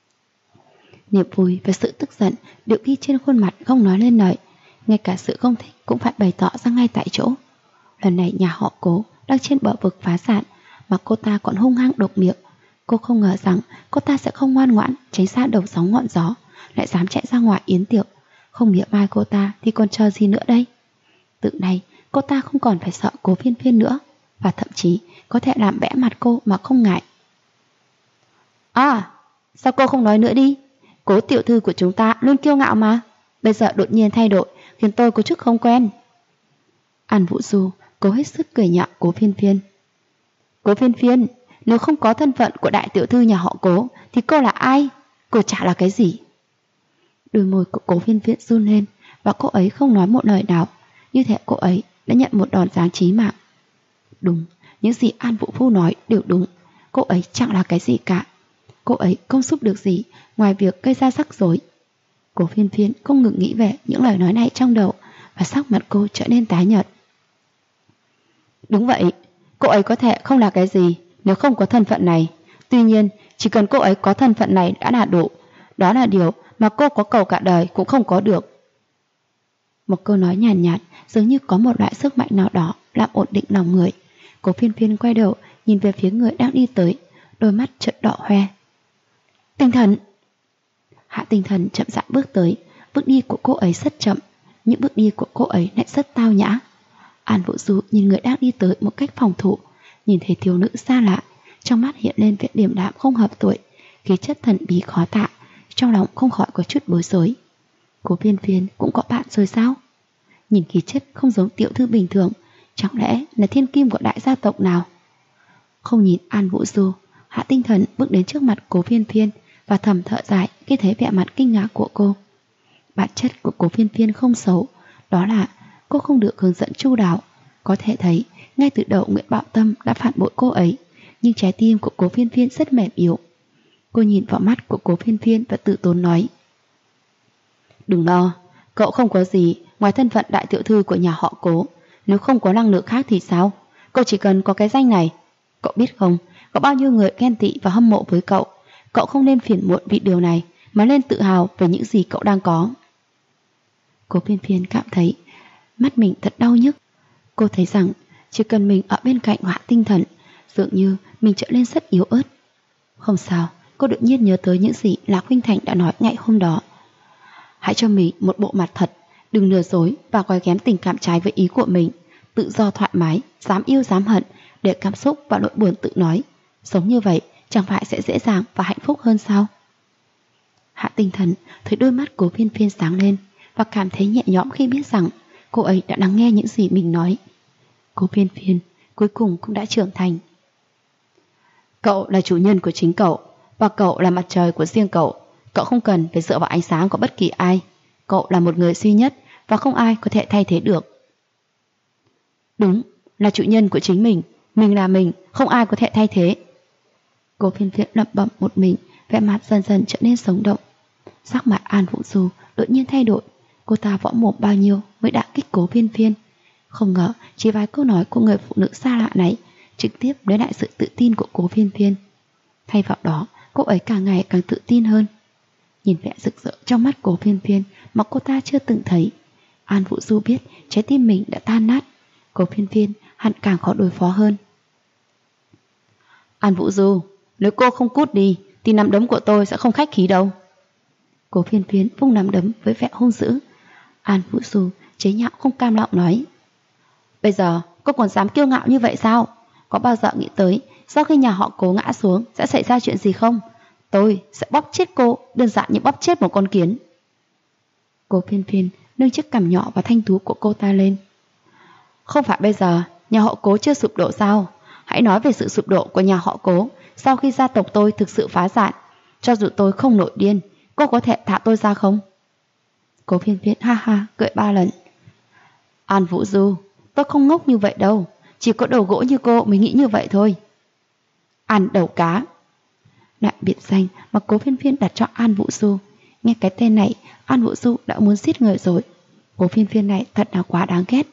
Niềm vui và sự tức giận đều ghi trên khuôn mặt không nói lên lời. Ngay cả sự không thích cũng phải bày tỏ ra ngay tại chỗ. Lần này nhà họ Cố đang trên bờ vực phá sản, mà cô ta còn hung hăng độc miệng. Cô không ngờ rằng cô ta sẽ không ngoan ngoãn tránh xa đầu sóng ngọn gió, lại dám chạy ra ngoài yến tiệc. Không mỉa mai cô ta thì còn chờ gì nữa đây? Từ nay cô ta không còn phải sợ Cố Viên Viên nữa, và thậm chí có thể làm bẽ mặt cô mà không ngại. À, sao cô không nói nữa đi? Cố tiểu thư của chúng ta luôn kiêu ngạo mà, bây giờ đột nhiên thay đổi khiến tôi có chút không quen. An Vũ Du cố hết sức cười nhạo Cố Viên Viên. Cố Viên Viên, nếu không có thân phận của đại tiểu thư nhà họ Cố thì cô là ai? Cô chả là cái gì. Đôi môi của Cố Viên Viên run lên, và cô ấy không nói một lời nào. Như thể cô ấy đã nhận một đòn giáng chí mạng. Đúng, những gì An Vũ Phu nói đều đúng. Cô ấy chẳng là cái gì cả. Cô ấy không giúp được gì ngoài việc gây ra rắc rối. Cố Viên Viên không ngừng nghĩ về những lời nói này trong đầu, và sắc mặt cô trở nên tái nhợt. Đúng vậy, cô ấy có thể không là cái gì nếu không có thân phận này. Tuy nhiên, chỉ cần cô ấy có thân phận này đã là đủ. Đó là điều mà cô có cầu cả đời cũng không có được. Một câu nói nhàn nhạt, dường như có một loại sức mạnh nào đó làm ổn định lòng người. Cố Phiên Phiên quay đầu nhìn về phía người đang đi tới, đôi mắt chợt đỏ hoe. Tinh Thần! Hạ Tinh Thần chậm rãi bước tới. Bước đi của cô ấy rất chậm, những bước đi của cô ấy lại rất tao nhã. An Vũ Du nhìn người đang đi tới một cách phòng thủ, nhìn thấy thiếu nữ xa lạ, trong mắt hiện lên vẻ điềm đạm không hợp tuổi, khí chất thần bí khó tả, trong lòng không khỏi có chút bối rối. Cố Phiên Phiên cũng có bạn rồi sao? Nhìn khí chất không giống tiểu thư bình thường, chẳng lẽ là thiên kim của đại gia tộc nào? Không nhìn An Vũ Du, Hạ Tinh Thần bước đến trước mặt Cố Phiên Phiên và thầm thở dài khi thấy vẻ mặt kinh ngạc của cô. Bản chất của Cố Phiên Phiên không xấu, đó là cô không được hướng dẫn chu đáo. Có thể thấy ngay từ đầu Nguyễn Bảo Tâm đã phản bội cô ấy, nhưng trái tim của Cố Phiên Phiên rất mềm yếu. Cô nhìn vào mắt của Cố Phiên Phiên và tự tốn nói: Đừng lo, cậu không có gì ngoài thân phận đại tiểu thư của nhà họ Cố. Nếu không có năng lực khác thì sao? Cậu chỉ cần có cái danh này. Cậu biết không, có bao nhiêu người ghen tị và hâm mộ với cậu. Cậu không nên phiền muộn vì điều này, mà nên tự hào về những gì cậu đang có. Cố Phiên Phiên cảm thấy mắt mình thật đau nhức. Cô thấy rằng chỉ cần mình ở bên cạnh Hạ Tinh Thần, dường như mình trở nên rất yếu ớt. Không sao, cô đột nhiên nhớ tới những gì Lạc Huynh Thành đã nói ngày hôm đó. Hãy cho mình một bộ mặt thật, đừng lừa dối và gói ghém tình cảm trái với ý của mình. Tự do thoải mái, dám yêu dám hận, để cảm xúc và nỗi buồn tự nói. Sống như vậy chẳng phải sẽ dễ dàng và hạnh phúc hơn sao? Hạ Tinh Thần thấy đôi mắt Cố Phiên Phiên sáng lên và cảm thấy nhẹ nhõm khi biết rằng cô ấy đã lắng nghe những gì mình nói. Cố Phiên Phiên cuối cùng cũng đã trưởng thành. Cậu là chủ nhân của chính cậu, và cậu là mặt trời của riêng cậu. Cậu không cần phải dựa vào ánh sáng của bất kỳ ai. Cậu là một người duy nhất và không ai có thể thay thế được. Đúng, là chủ nhân của chính mình. Mình là mình, không ai có thể thay thế. Cố Phiên Phiên lẩm bẩm một mình, vẻ mặt dần dần trở nên sống động. Sắc mặt An Vũ Du đột nhiên thay đổi. Cô ta võ mồm bao nhiêu mới đả kích Cố Phiên Phiên. Không ngờ chỉ vài câu nói của người phụ nữ xa lạ này trực tiếp lấy lại sự tự tin của Cố Phiên Phiên. Thay vào đó, cô ấy càng ngày càng tự tin hơn. Nhìn vẻ rực rỡ trong mắt Cố Phiên Phiên mà cô ta chưa từng thấy, An Vũ Du biết trái tim mình đã tan nát. Cố Phiên Phiên hẳn càng khó đối phó hơn. An Vũ Du, nếu cô không cút đi thì nắm đấm của tôi sẽ không khách khí đâu. Cố Phiên Phiên vung nắm đấm với vẻ hung dữ. An Vũ Du chế nhạo không cam lòng nói: Bây giờ cô còn dám kiêu ngạo như vậy sao? Có bao giờ nghĩ tới sau khi nhà họ Cố ngã xuống sẽ xảy ra chuyện gì không? Tôi sẽ bóp chết cô, đơn giản như bóp chết một con kiến. Cố Phiên Phiên nâng chiếc cằm nhỏ và thanh tú của cô ta lên. Không phải bây giờ nhà họ Cố chưa sụp đổ sao? Hãy nói về sự sụp đổ của nhà họ Cố sau khi gia tộc tôi thực sự phá sản. Cho dù tôi không nổi điên, cô có thể thả tôi ra không? Cố Phiên Phiên ha ha cười 3 lần. An Vũ Du, tôi không ngốc như vậy đâu. Chỉ có đầu gỗ như cô mới nghĩ như vậy thôi. An đầu cá. Lại biệt danh mà Cố Phiên Phiên đặt cho An Vũ Du. Nghe cái tên này, An Vũ Du đã muốn giết người rồi. Cố Phiên Phiên này thật là quá đáng ghét.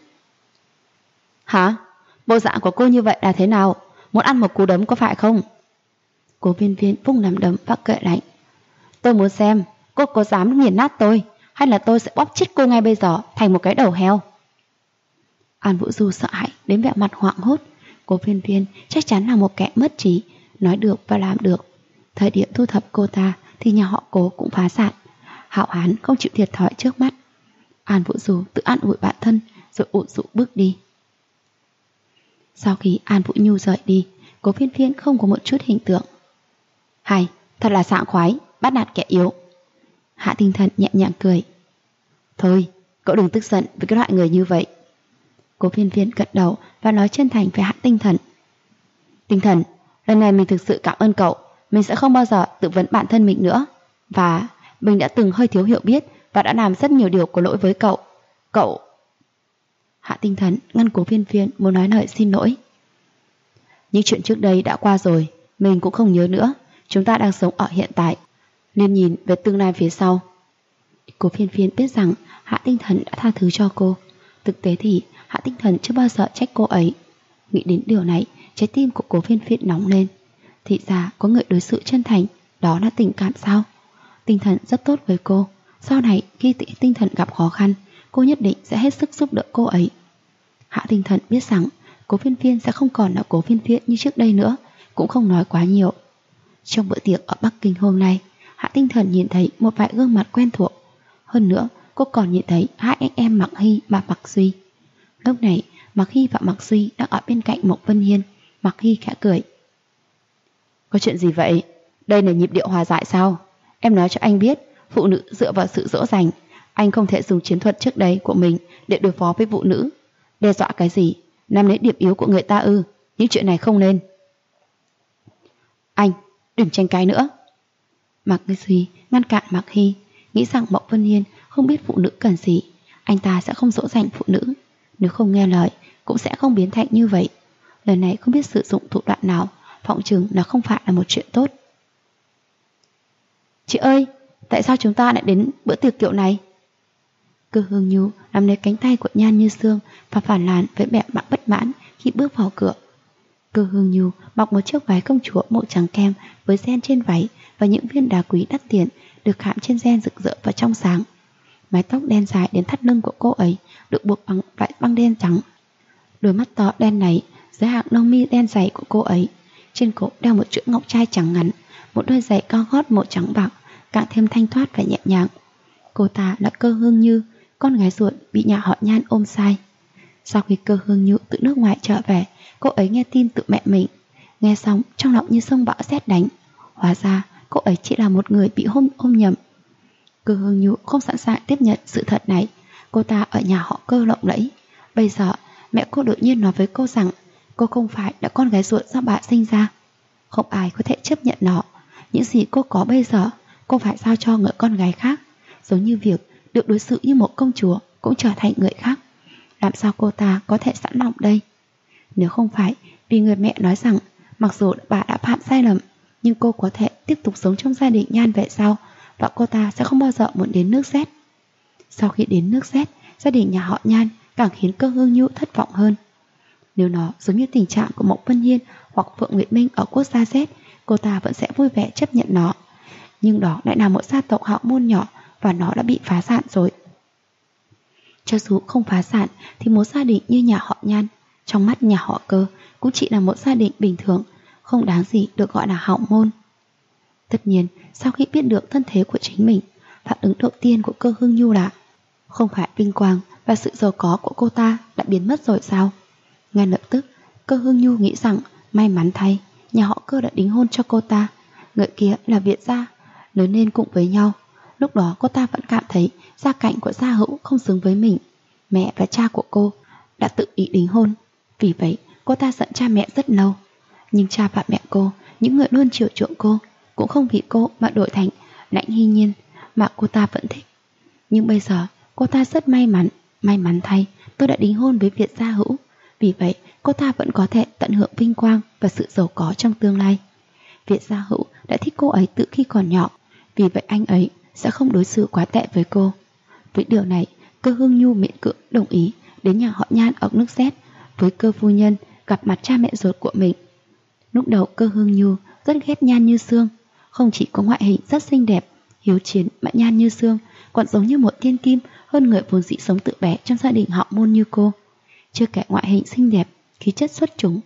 Hả? Bộ dạng của cô như vậy là thế nào? Muốn ăn một cú đấm có phải không? Cố Phiên Phiên vung nắm đấm và cười lạnh. Tôi muốn xem cô có dám nghiền nát tôi, hay là tôi sẽ bóp chết cô ngay bây giờ thành một cái đầu heo. An Vũ Du sợ hãi đến vẻ mặt hoảng hốt. Cố Phiên Phiên chắc chắn là một kẻ mất trí, nói được và làm được. Thời điểm thu thập cô ta thì nhà họ Cố cũng phá sản. Hạo Hán không chịu thiệt thòi trước mắt. An Vũ Du tự an ủi bản thân rồi ủ rũ bước đi. Sau khi An Vũ Nhu rời đi, Cố Phiên Phiên không có một chút hình tượng. Hay, thật là sảng khoái, bắt nạt kẻ yếu. Hạ Tinh Thần nhẹ nhàng cười. Thôi, cậu đừng tức giận với cái loại người như vậy. Cố Phiên Phiên gật đầu và nói chân thành với Hạ Tinh Thần. Tinh Thần, lần này mình thực sự cảm ơn cậu. Mình sẽ không bao giờ tự vấn bản thân mình nữa. Và mình đã từng hơi thiếu hiểu biết và đã làm rất nhiều điều có lỗi với cậu. Cậu... Hạ Tinh Thần ngăn Cố Phiên Phiên muốn nói lời xin lỗi. Những chuyện trước đây đã qua rồi, mình cũng không nhớ nữa. Chúng ta đang sống ở hiện tại, nên nhìn về tương lai phía sau. Cố Phiên Phiên biết rằng Hạ Tinh Thần đã tha thứ cho cô. Thực tế thì Hạ Tinh Thần chưa bao giờ trách cô ấy. Nghĩ đến điều này, trái tim của Cố Phiên Phiên nóng lên. Thì ra có người đối xử chân thành, đó là tình cảm sao? Tinh Thần rất tốt với cô. Sau này khi Tinh Thần gặp khó khăn, cô nhất định sẽ hết sức giúp đỡ cô ấy. Hạ Tinh Thần biết rằng Cố Phiên Phiên sẽ không còn là Cố Phiên Phiên như trước đây nữa, cũng không nói quá nhiều. Trong bữa tiệc ở Bắc Kinh hôm nay, Hạ Tinh Thần nhìn thấy một vài gương mặt quen thuộc. Hơn nữa, cô còn nhìn thấy hai anh em Mạc Hy và Mạc Duy. Lúc này, Mạc Hy và Mạc Duy đang ở bên cạnh Mộc Vân Hiên. Mạc Hy khẽ cười. Có chuyện gì vậy? Đây là nhịp điệu hòa giải sao? Em nói cho anh biết, phụ nữ dựa vào sự dỗ dành. Anh không thể dùng chiến thuật trước đây của mình để đối phó với phụ nữ. Đe dọa cái gì? Nắm lấy điểm yếu của người ta ư? Những chuyện này không nên. Anh, đừng tranh cãi nữa. Mạc Duy ngăn cản Mạc Hy, nghĩ rằng Mộc Vân Hiên không biết phụ nữ cần gì. Anh ta sẽ không dỗ dành phụ nữ. Nếu không nghe lời, cũng sẽ không biến thành như vậy. Lần này không biết sử dụng thủ đoạn nào, phỏng chừng là không phải là một chuyện tốt. Chị ơi, tại sao chúng ta lại đến bữa tiệc kiểu này? Cơ Hương Nhu nắm lấy cánh tay của Nhan Như Sương và phản nàn với vẻ mặt bất mãn khi bước vào cửa. Cơ Hương Nhu mặc một chiếc váy công chúa màu trắng kem với ren trên váy và những viên đá quý đắt tiền được khảm trên ren rực rỡ và trong sáng. Mái tóc đen dài đến thắt lưng của cô ấy được buộc bằng vải băng đen trắng. Đôi mắt to đen này dưới hàng lông mi đen dày của cô ấy. Trên cổ đeo một chuỗi ngọc trai trắng ngắn, một đôi giày cao gót màu trắng bạc, càng thêm thanh thoát và nhẹ nhàng. Cô ta là Cơ Hương Như, con gái ruột bị nhà họ Nhan ôm sai. Sau khi Cơ Hương Như từ nước ngoài trở về, cô ấy nghe tin từ mẹ mình. Nghe xong trong lòng như sông bão sét đánh. Hóa ra cô ấy chỉ là một người bị ôm nhầm. Cơ Hương Như không sẵn sàng tiếp nhận sự thật này. Cô ta ở nhà họ Cơ lộng lẫy. Bây giờ mẹ cô đột nhiên nói với cô rằng cô không phải là con gái ruột do bà sinh ra. Không ai có thể chấp nhận nó. Những gì cô có bây giờ cô phải giao cho người con gái khác, giống như việc được đối xử như một công chúa cũng trở thành người khác. Làm sao cô ta có thể sẵn lòng đây? Nếu không phải vì người mẹ nói rằng mặc dù bà đã phạm sai lầm, nhưng cô có thể tiếp tục sống trong gia đình Nhan về sau, và cô ta sẽ không bao giờ muốn đến nước Z. Sau khi đến nước Z, gia đình nhà họ Nhan càng khiến Cơ Hương Nhu thất vọng hơn. Nếu nó giống như tình trạng của Mộc Vân Hiên hoặc Phượng Nguyệt Minh ở quốc gia Z, cô ta vẫn sẽ vui vẻ chấp nhận nó. Nhưng đó lại là một gia tộc hậu môn nhỏ và nó đã bị phá sản rồi. Cho dù không phá sản thì một gia đình như nhà họ Nhan, trong mắt nhà họ Cơ, cũng chỉ là một gia đình bình thường, không đáng gì được gọi là hậu môn. Tất nhiên, sau khi biết được thân thế của chính mình, phản ứng đầu tiên của Cơ Hương Nhu là không phải vinh quang và sự giàu có của cô ta đã biến mất rồi sao? Ngay lập tức, Cơ Hương Nhu nghĩ rằng may mắn thay, nhà họ Cơ đã đính hôn cho cô ta. Người kia là Việt gia, lớn lên cùng với nhau. Lúc đó cô ta vẫn cảm thấy gia cảnh của Gia Hữu không xứng với mình. Mẹ và cha của cô đã tự ý đính hôn. Vì vậy cô ta giận cha mẹ rất lâu. Nhưng cha và mẹ cô, những người luôn chiều chuộng cô, cũng không vì cô mà đổi thành Lãnh Hy Nhiên mà cô ta vẫn thích. Nhưng bây giờ cô ta rất may mắn thay tôi đã đính hôn với Việt Gia Hữu. Vì vậy cô ta vẫn có thể tận hưởng vinh quang và sự giàu có trong tương lai. Việt Gia Hữu đã thích cô ấy từ khi còn nhỏ, vì vậy anh ấy sẽ không đối xử quá tệ với cô. Với điều này, Cơ Hương Nhu miễn cưỡng đồng ý đến nhà họ Nhan ở nước Z với Cơ phu nhân gặp mặt cha mẹ ruột của mình. Lúc đầu Cơ Hương Nhu rất ghét Nhan Như Sương. Không chỉ có ngoại hình rất xinh đẹp, hiếu chiến mà Nhan Như Sương còn giống như một thiên kim hơn người vốn dĩ sống tự bé trong gia đình họ Môn như cô. Chưa kể ngoại hình xinh đẹp, khí chất xuất chúng,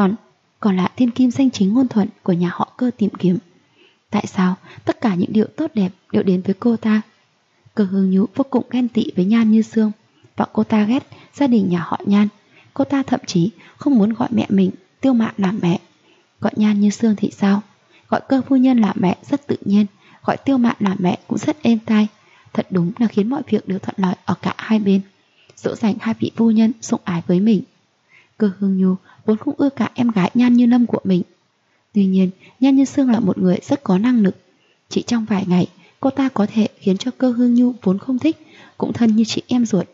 còn là thiên kim danh chính ngôn thuận của nhà họ Cơ tìm kiếm. Tại sao tất cả những điều tốt đẹp đều đến với cô ta? Cơ Hương Nhu vô cùng ghen tị với Nhan Như Sương, và cô ta ghét gia đình nhà họ Nhan. Cô ta thậm chí không muốn gọi mẹ mình Tiêu Mạn làm mẹ. Gọi Nhan Như Sương thì sao? Gọi Cơ phu nhân làm mẹ rất tự nhiên, gọi Tiêu Mạn làm mẹ cũng rất êm tai. Thật đúng là khiến mọi việc đều thuận lợi ở cả hai bên, dỗ dành hai vị phu nhân sủng ái với mình. Cơ Hương Nhu vốn không ưa cả em gái Nhan Như Lâm của mình. Tuy nhiên, Nhan Như Sương là một người rất có năng lực. Chỉ trong vài ngày, cô ta có thể khiến cho Cơ Hương Nhu vốn không thích cũng thân như chị em ruột.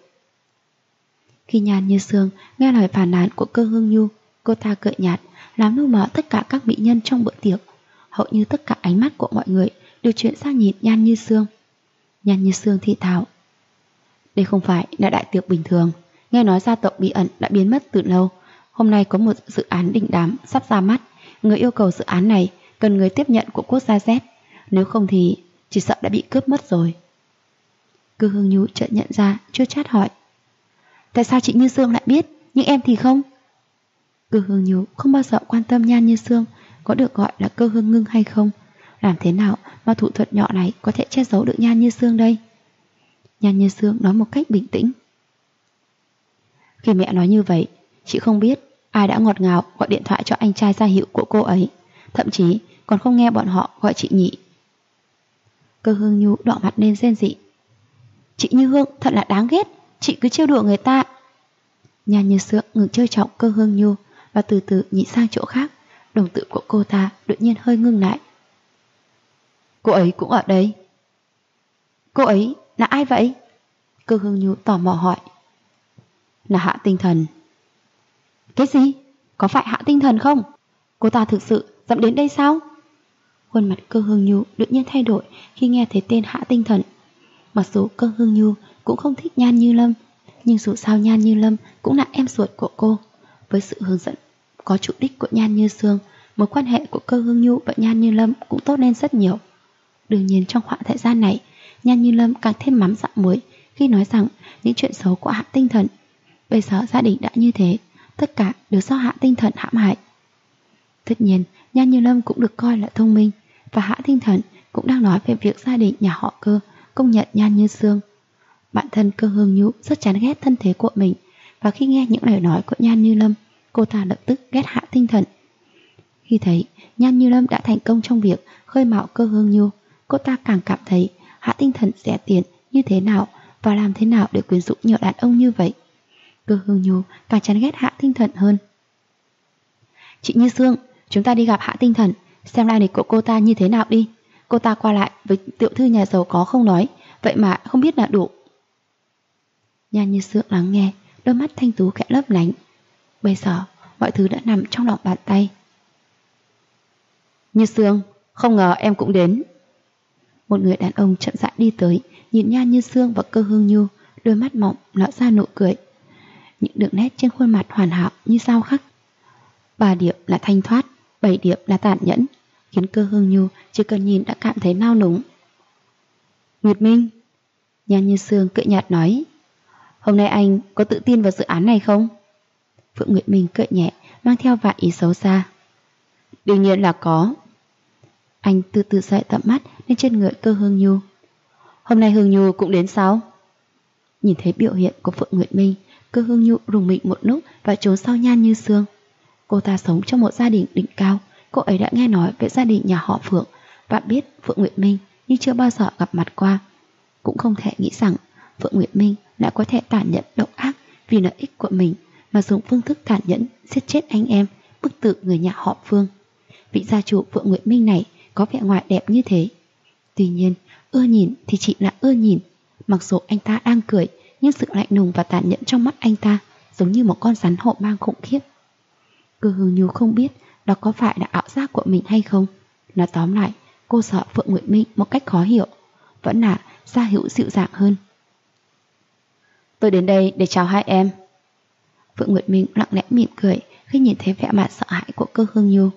Khi Nhan Như Sương nghe lời phàn nàn của Cơ Hương Nhu, cô ta cười nhạt, làm lu mờ tất cả các mỹ nhân trong bữa tiệc. Hầu như tất cả ánh mắt của mọi người đều chuyển sang nhìn Nhan Như Sương. Nhan Như Sương thì thào: đây không phải là đại tiệc bình thường. Nghe nói gia tộc bí ẩn đã biến mất từ lâu. Hôm nay có một dự án đình đám sắp ra mắt. Người yêu cầu dự án này cần người tiếp nhận của quốc gia Z. Nếu không thì chỉ sợ đã bị cướp mất rồi. Cơ Hương Nhu chợt nhận ra, chua chát hỏi. Tại sao chị Như Sương lại biết, nhưng em thì không? Cơ Hương Nhu không bao giờ quan tâm Nhan Như Sương có được gọi là Cơ Hương Ngưng hay không. Làm thế nào mà thủ thuật nhỏ này có thể che giấu được Nhan Như Sương đây? Nhan Như Sương nói một cách bình tĩnh. Khi mẹ nói như vậy, chị không biết ai đã ngọt ngào gọi điện thoại cho anh trai gia hiệu của cô ấy, thậm chí còn không nghe bọn họ gọi chị nhị. Cơ Hương Nhu đỏ mặt lên rên rỉ. Chị Như Hương thật là đáng ghét, chị cứ trêu đùa người ta. Nhan Như Sương ngừng trêu chọc Cơ Hương Nhu và từ từ nhìn sang chỗ khác. Đồng tử của cô ta đột nhiên hơi ngưng lại. Cô ấy cũng ở đây. Cô ấy là ai vậy? Cơ Hương Nhu tò mò hỏi. Là Hạ Tinh Thần. Cái gì? Có phải Hạ Tinh Thần không? Cô ta thực sự dám đến đây sao? Khuôn mặt Cơ Hương Nhu đột nhiên thay đổi khi nghe thấy tên Hạ Tinh Thần. Mặc dù Cơ Hương Nhu cũng không thích Nhan Như Lâm, nhưng dù sao Nhan Như Lâm cũng là em ruột của cô. Với sự hướng dẫn có chủ đích của Nhan Như Sương, mối quan hệ của Cơ Hương Nhu và Nhan Như Lâm cũng tốt lên rất nhiều. Đương nhiên trong khoảng thời gian này, Nhan Như Lâm càng thêm mắm dặm muối khi nói rằng những chuyện xấu của Hạ Tinh Thần. Bây giờ gia đình đã như thế, tất cả đều do Hạ Tinh Thần hãm hại. Tất nhiên, Nhan Như Lâm cũng được coi là thông minh, và Hạ Tinh Thần cũng đang nói về việc gia đình nhà họ Cơ công nhận Nhan Như Sương. Bản thân Cơ Hương Nhu rất chán ghét thân thế của mình, và khi nghe những lời nói của Nhan Như Lâm, cô ta lập tức ghét Hạ Tinh Thần. Khi thấy Nhan Như Lâm đã thành công trong việc khơi mào Cơ Hương Nhu, cô ta càng cảm thấy Hạ Tinh Thần rẻ tiền như thế nào và làm thế nào để quyến rũ nhiều đàn ông như vậy. Cơ Hương Nhu càng chán ghét Hạ Tinh Thần hơn. Chị Như Sương, chúng ta đi gặp Hạ Tinh Thần, xem lai lịch của cô ta như thế nào đi. Cô ta qua lại với tiểu thư nhà giàu có không nói, vậy mà không biết là đủ. Nhan Như Sương lắng nghe, đôi mắt thanh tú khẽ lấp lánh. Bây giờ mọi thứ đã nằm trong lòng bàn tay. Như Sương, không ngờ em cũng đến. Một người đàn ông chậm rãi đi tới, nhìn Nhan Như Sương và Cơ Hương Nhu, đôi mắt mỏng nở ra nụ cười. Những đường nét trên khuôn mặt hoàn hảo như dao khắc. 3 điểm là thanh thoát, 7 điểm là tàn nhẫn, khiến Cơ Hương Nhu chỉ cần nhìn đã cảm thấy nao núng. Nguyệt Minh, Nhan Như Sương cười nhạt nói, hôm nay anh có tự tin vào dự án này không? Phượng Nguyệt Minh cười nhẹ, mang theo vài ý xấu xa. Đương nhiên là có. Anh từ từ dậy tầm mắt lên trên người Cơ Hương Nhu. Hôm nay Hương Nhu cũng đến sao? Nhìn thấy biểu hiện của Phượng Nguyệt Minh, Cơ Hương Nhu rùng mình một lúc và trốn sau Nhan Như Sương. Cô ta sống trong một gia đình đỉnh cao, cô ấy đã nghe nói về gia đình nhà họ Phượng và biết Phượng Nguyệt Minh nhưng chưa bao giờ gặp mặt qua. Cũng không thể nghĩ rằng Phượng Nguyệt Minh lại có thể tàn nhẫn độc ác vì lợi ích của mình mà dùng phương thức tàn nhẫn giết chết anh em, bức tử người nhà họ Phương. Vị gia chủ Phượng Nguyệt Minh này có vẻ ngoài đẹp như thế. Tuy nhiên, ưa nhìn thì chỉ là ưa nhìn. Mặc dù anh ta đang cười, nhưng sự lạnh lùng và tàn nhẫn trong mắt anh ta giống như một con rắn hổ mang khủng khiếp. Cơ Hương Nhu không biết đó có phải là ảo giác của mình hay không. Nói tóm lại, cô sợ Phượng Nguyệt Minh một cách khó hiểu, vẫn là gia hữu dịu dàng hơn. Tôi đến đây để chào hai em. Phượng Nguyệt Minh lặng lẽ mỉm cười khi nhìn thấy vẻ mặt sợ hãi của Cơ Hương Nhu.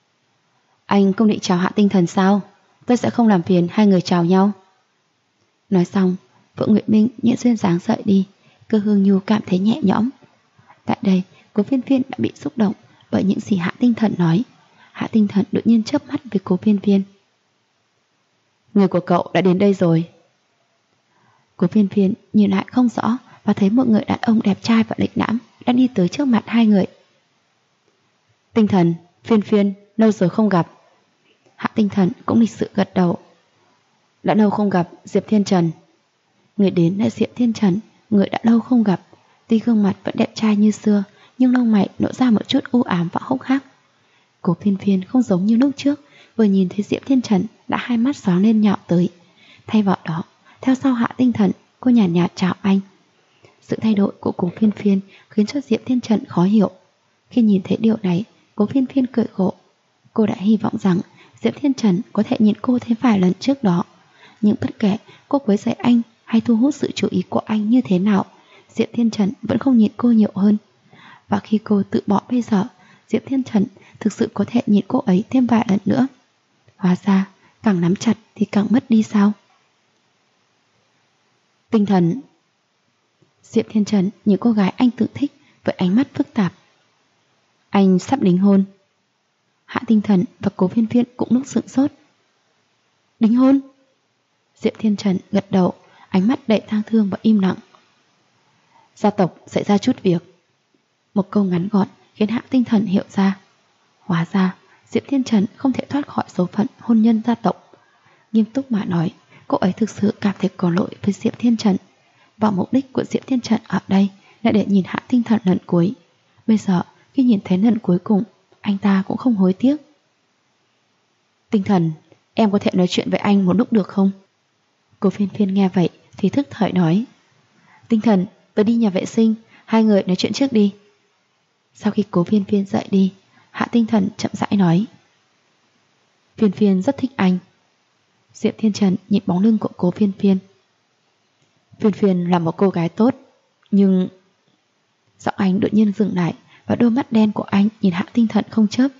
Anh không định chào Hạ Tinh Thần sao? Tôi sẽ không làm phiền hai người chào nhau. Nói xong, Phượng Nguyệt Minh nhẹ duyên dáng rời đi. Cơ Hương Nhu cảm thấy nhẹ nhõm. Tại đây, Cố Viên Viên đã bị xúc động bởi những gì Hạ Tinh Thần nói. Hạ Tinh Thần đột nhiên chớp mắt với Cố Viên Viên. Người của cậu đã đến đây rồi. Cố Viên Viên nhìn lại không rõ và thấy một người đàn ông đẹp trai và lịch lãm đang đi tới trước mặt hai người. Tinh Thần, Viên Viên, lâu rồi không gặp. Hạ Tinh Thần cũng lịch sự gật đầu. Đã lâu không gặp, Diệp Thiên Trần. Người đến là Diệp Thiên Trần, người đã lâu không gặp. Tuy gương mặt vẫn đẹp trai như xưa, nhưng lông mày nổi ra một chút u ám và hốc hác. Cố Viên Viên không giống như lúc trước, vừa nhìn thấy Diệp Thiên Trần đã hai mắt sáng lên nhạo tới. Thay vào đó, theo sau Hạ Tinh Thần, cô nhàn nhạt chào anh. Sự thay đổi của Cố Viên Viên khiến cho Diệp Thiên Trần khó hiểu. Khi nhìn thấy điều này, Cố Viên Viên cười khổ. Cô đã hy vọng rằng Diệp Thiên Trần có thể nhìn cô thêm vài lần trước đó. Nhưng bất kể cô quấy rầy anh hay thu hút sự chú ý của anh như thế nào, Diệp Thiên Trần vẫn không nhìn cô nhiều hơn. Và khi cô tự bỏ bây giờ, Diệp Thiên Trần thực sự có thể nhìn cô ấy thêm vài lần nữa. Hóa ra, càng nắm chặt thì càng mất đi sao? Tinh thần. Diệp Thiên Trần nhìn cô gái anh tự thích với ánh mắt phức tạp. Anh sắp đính hôn. Hạ Tinh Thần và Cố Viên Viên cũng lúc sửng sốt. Đính hôn? Diệp Thiên Trần gật đầu, ánh mắt đầy tang thương và im lặng. Gia tộc xảy ra chút việc. Một câu ngắn gọn khiến Hạ Tinh Thần hiểu ra. Hóa ra Diệp Thiên Trần không thể thoát khỏi số phận hôn nhân gia tộc. Nghiêm túc mà nói, cô ấy thực sự cảm thấy có lỗi với Diệp Thiên Trần. Và mục đích của Diệp Thiên Trần ở đây là để nhìn Hạ Tinh Thần lần cuối. Bây giờ khi nhìn thấy lần cuối cùng, anh ta cũng không hối tiếc. Tinh Thần, em có thể nói chuyện với anh một lúc được không? Cô Viên Viên nghe vậy thì thức thời nói. Tinh Thần, tôi đi nhà vệ sinh, hai người nói chuyện trước đi. Sau khi Cố Viên Viên dậy đi, Hạ Tinh Thần chậm rãi nói. Viên Viên rất thích anh. Diệp Thiên Trần nhìn bóng lưng của Cố Viên Viên. Viên Viên là một cô gái tốt, nhưng... Giọng anh đột nhiên dừng lại và đôi mắt đen của anh nhìn Hạ Tinh Thần không chớp.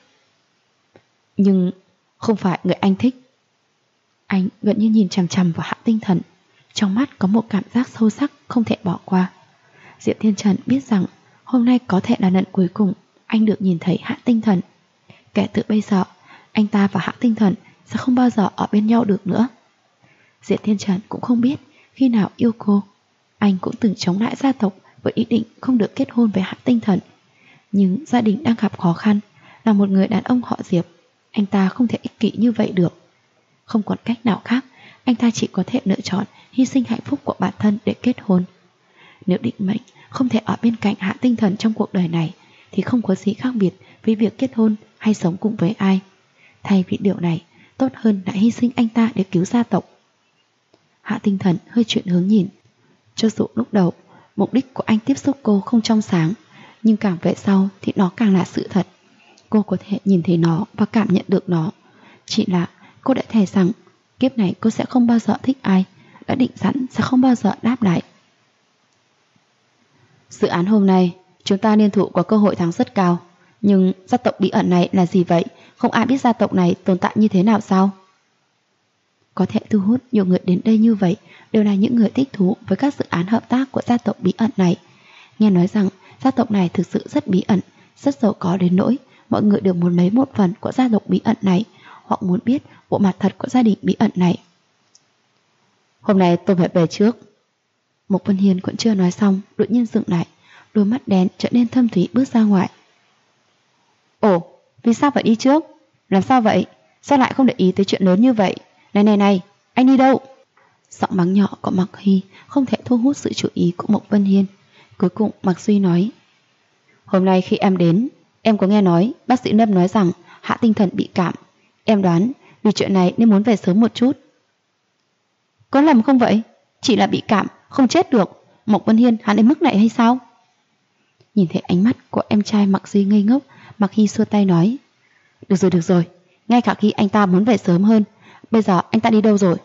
Nhưng không phải người anh thích. Anh gần như nhìn chằm chằm vào Hạ Tinh Thần, trong mắt có một cảm giác sâu sắc không thể bỏ qua. Diệp Thiên Trần biết rằng hôm nay có thể là lần cuối cùng anh được nhìn thấy Hạ Tinh Thần. Kể từ bây giờ, anh ta và Hạ Tinh Thần sẽ không bao giờ ở bên nhau được nữa. Diệp Thiên Trần cũng không biết khi nào yêu cô. Anh cũng từng chống lại gia tộc với ý định không được kết hôn với Hạ Tinh Thần. Nhưng gia đình đang gặp khó khăn, là một người đàn ông họ Diệp, anh ta không thể ích kỷ như vậy được. Không còn cách nào khác, anh ta chỉ có thể lựa chọn hy sinh hạnh phúc của bản thân để kết hôn. Nếu định mệnh không thể ở bên cạnh Hạ Tinh Thần trong cuộc đời này thì không có gì khác biệt với việc kết hôn hay sống cùng với ai. Thay vì điều này, tốt hơn là hy sinh anh ta để cứu gia tộc. Hạ Tinh Thần hơi chuyển hướng nhìn. Cho dù lúc đầu mục đích của anh tiếp xúc cô không trong sáng, nhưng càng về sau thì nó càng là sự thật. Cô có thể nhìn thấy nó và cảm nhận được nó. Chỉ là cô đã thề rằng kiếp này cô sẽ không bao giờ thích ai, đã định sẵn sẽ không bao giờ đáp lại. Dự án hôm nay chúng ta liên thủ có cơ hội thắng rất cao. Nhưng gia tộc bí ẩn này là gì vậy? Không ai biết gia tộc này tồn tại như thế nào sao? Có thể thu hút nhiều người đến đây như vậy đều là những người thích thú với các dự án hợp tác của gia tộc bí ẩn này. Nghe nói rằng gia tộc này thực sự rất bí ẩn, rất giàu có đến nỗi mọi người đều muốn lấy một phần của gia tộc bí ẩn này, hoặc muốn biết bộ mặt thật của gia đình bí ẩn này. Hôm nay tôi phải về trước. Mộc Vân Hiên cũng chưa nói xong, đột nhiên dừng lại, đôi mắt đen trở nên thâm thúy bước ra ngoài. Ồ, vì sao phải đi trước? Làm sao vậy? Sao lại không để ý tới chuyện lớn như vậy? Này, anh đi đâu? Giọng mắng nhỏ của Mạc Hy không thể thu hút sự chú ý của Mộc Vân Hiên. Cuối cùng Mạc Duy nói. Hôm nay khi em đến, em có nghe nói bác sĩ Lâm nói rằng Hạ Tinh Thần bị cảm. Em đoán vì chuyện này nên muốn về sớm một chút. Có lầm không vậy? Chỉ là bị cảm, không chết được. Mộc Vân Hiên hắn đến mức này hay sao? Nhìn thấy ánh mắt của em trai Mạc Duy ngây ngốc, Mạc Hy xua tay nói. Được rồi, ngay cả khi anh ta muốn về sớm hơn, bây giờ anh ta đi đâu rồi?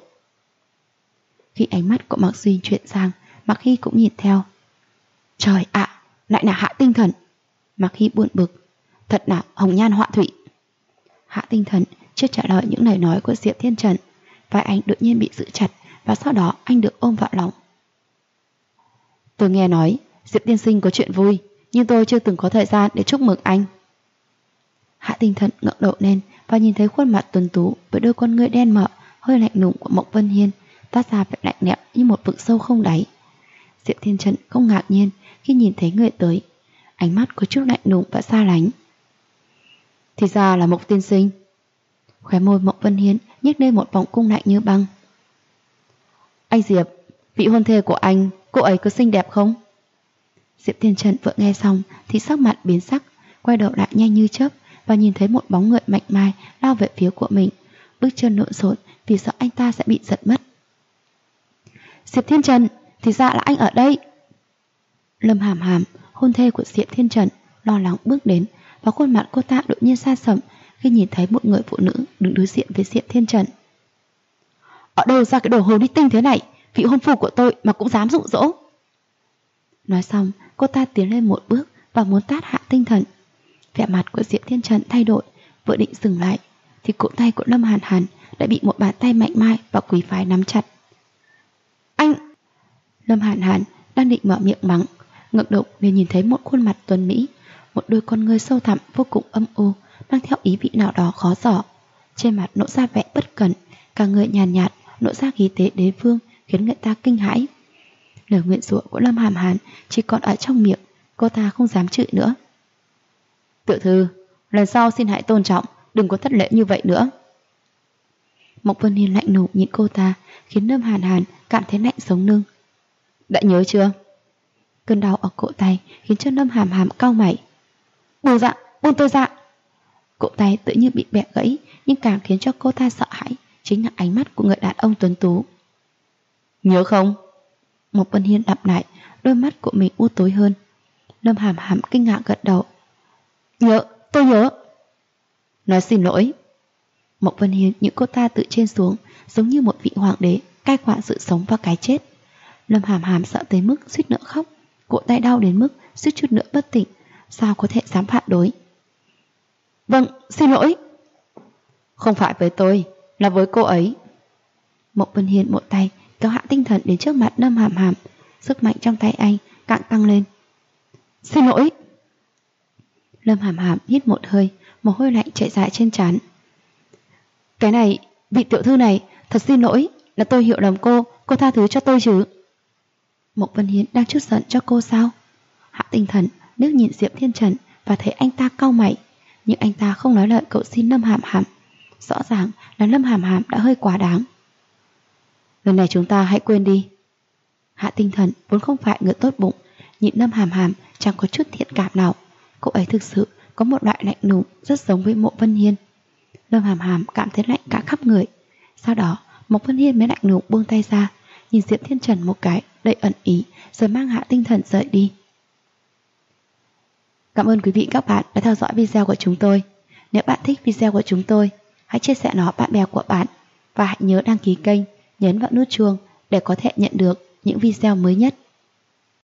Khi ánh mắt của Mạc Duy chuyển sang, Mạc Hy cũng nhìn theo. Trời ạ, lại là Hạ Tinh Thần. Mạc Hy buồn bực. Thật là hồng nhan họa thủy. Hạ Tinh Thần chưa trả lời những lời nói của Diệp Thiên Trần. Vai anh đột nhiên bị giữ chặt và sau đó anh được ôm vào lòng. Tôi nghe nói Diệp tiên sinh có chuyện vui, nhưng tôi chưa từng có thời gian để chúc mừng anh. Hạ Tinh Thần ngẩng đầu lên và nhìn thấy khuôn mặt tuấn tú với đôi con ngươi đen mờ hơi lạnh lùng của Mộc Vân Hiên toát ra vẻ lạnh lẽo như một vực sâu không đáy. Diệp Thiên Trần không ngạc nhiên khi nhìn thấy người tới, ánh mắt có chút lạnh lùng và xa lánh. Thì ra là Mộc tiên sinh. Khóe môi Mộc Vân Hiên nhếch lên một vòng cung lạnh như băng. Anh Diệp, vị hôn thê của anh, cô ấy có xinh đẹp không? Diệp Thiên Trần vừa nghe xong thì sắc mặt biến sắc, quay đầu lại nhanh như chớp và nhìn thấy một bóng người mạnh mai lao về phía của mình, bước chân lộn xộn vì sợ anh ta sẽ bị giật mất. Diệp Thiên Trần, thì ra là anh ở đây. Lâm Hàm Hàm, hôn thê của Diệp Thiên Trần, lo lắng bước đến và khuôn mặt cô ta đột nhiên sa sầm khi nhìn thấy một người phụ nữ đứng đối diện với Diệp Thiên Trần. Ở đâu ra cái đồ hồ ly tinh thế này? Vị hôn phu của tôi mà cũng dám dụ dỗ. Nói xong, cô ta tiến lên một bước và muốn tát Hạ Tinh Thần. Vẻ mặt của Diệp Thiên Trần thay đổi, vừa định dừng lại thì cổ tay của Lâm Hàn Hàn đã bị một bàn tay mạnh mai và quý phái nắm chặt. Anh! Lâm Hàn Hàn đang định mở miệng mắng, ngẩng đầu liền nhìn thấy một khuôn mặt tuấn mỹ, một đôi con ngươi sâu thẳm vô cùng âm u, mang theo ý vị nào đó khó dò. Trên mặt nộ ra vẻ bất cẩn, cả người nhàn nhạt, nộ ra khí thế đế vương, khiến người ta kinh hãi. Lời nguyện rủa của Lâm Hàn Hàn chỉ còn ở trong miệng, cô ta không dám chửi nữa. Tiểu thư, lần sau xin hãy tôn trọng, đừng có thất lễ như vậy nữa. Mộc Vân Hiên lạnh lùng nhìn cô ta, khiến Lâm Hàn Hàn cảm thấy lạnh sống lưng. Đã nhớ chưa? Cơn đau ở cổ tay khiến cho Lâm Hàm Hàm cau mày. Buông ra, buông tôi ra. Cổ tay tự như bị bẻ gãy, nhưng càng khiến cho cô ta sợ hãi chính là ánh mắt của người đàn ông tuấn tú. Nhớ không? Mộc Vân Hiên lặp lại, đôi mắt của mình u tối hơn. Lâm Hàm Hàm kinh ngạc gật đầu. Nhớ, tôi nhớ. Nói xin lỗi. Mộc Vân Hiên những cô ta từ trên xuống, giống như một vị hoàng đế cai quản sự sống và cái chết. Lâm Hàm Hàm sợ tới mức suýt nữa khóc, cổ tay đau đến mức suýt chút nữa bất tỉnh, sao có thể dám phản đối. Vâng, xin lỗi. Không phải với tôi, là với cô ấy. Mộc Vân Hiên một tay kéo Hạ Tinh Thần đến trước mặt Lâm Hàm Hàm, sức mạnh trong tay anh càng tăng lên. Xin lỗi. Lâm Hàm Hàm hít một hơi, mồ hôi lạnh chảy dài trên trán. Cái này, vị tiểu thư này, thật xin lỗi, là tôi hiểu lầm cô tha thứ cho tôi chứ. Mộc Vân Hiên đang chút giận cho cô sao? Hạ Tinh Thần nước nhìn Diệp Thiên Trần và thấy anh ta cau mày, nhưng anh ta không nói lời cậu xin Lâm Hàm Hàm. Rõ ràng là Lâm Hàm Hàm đã hơi quá đáng. Lần này chúng ta hãy quên đi. Hạ Tinh Thần vốn không phải người tốt bụng, nhìn Lâm Hàm Hàm chẳng có chút thiện cảm nào. Cô ấy thực sự có một loại lạnh lùng rất giống với Mộ Vân Hiên. Lâm Hàm Hàm cảm thấy lạnh cả khắp người. Sau đó Mộc Vân Hiên mới lạnh lùng buông tay ra, nhìn Diệp Thiên Trần một cái đầy ẩn ý, rồi mang Hạ Tinh Thần rời đi. Cảm ơn quý vị các bạn đã theo dõi video của chúng tôi. Nếu bạn thích video của chúng tôi, hãy chia sẻ nó bạn bè của bạn và hãy nhớ đăng ký kênh, nhấn vào nút chuông để có thể nhận được những video mới nhất.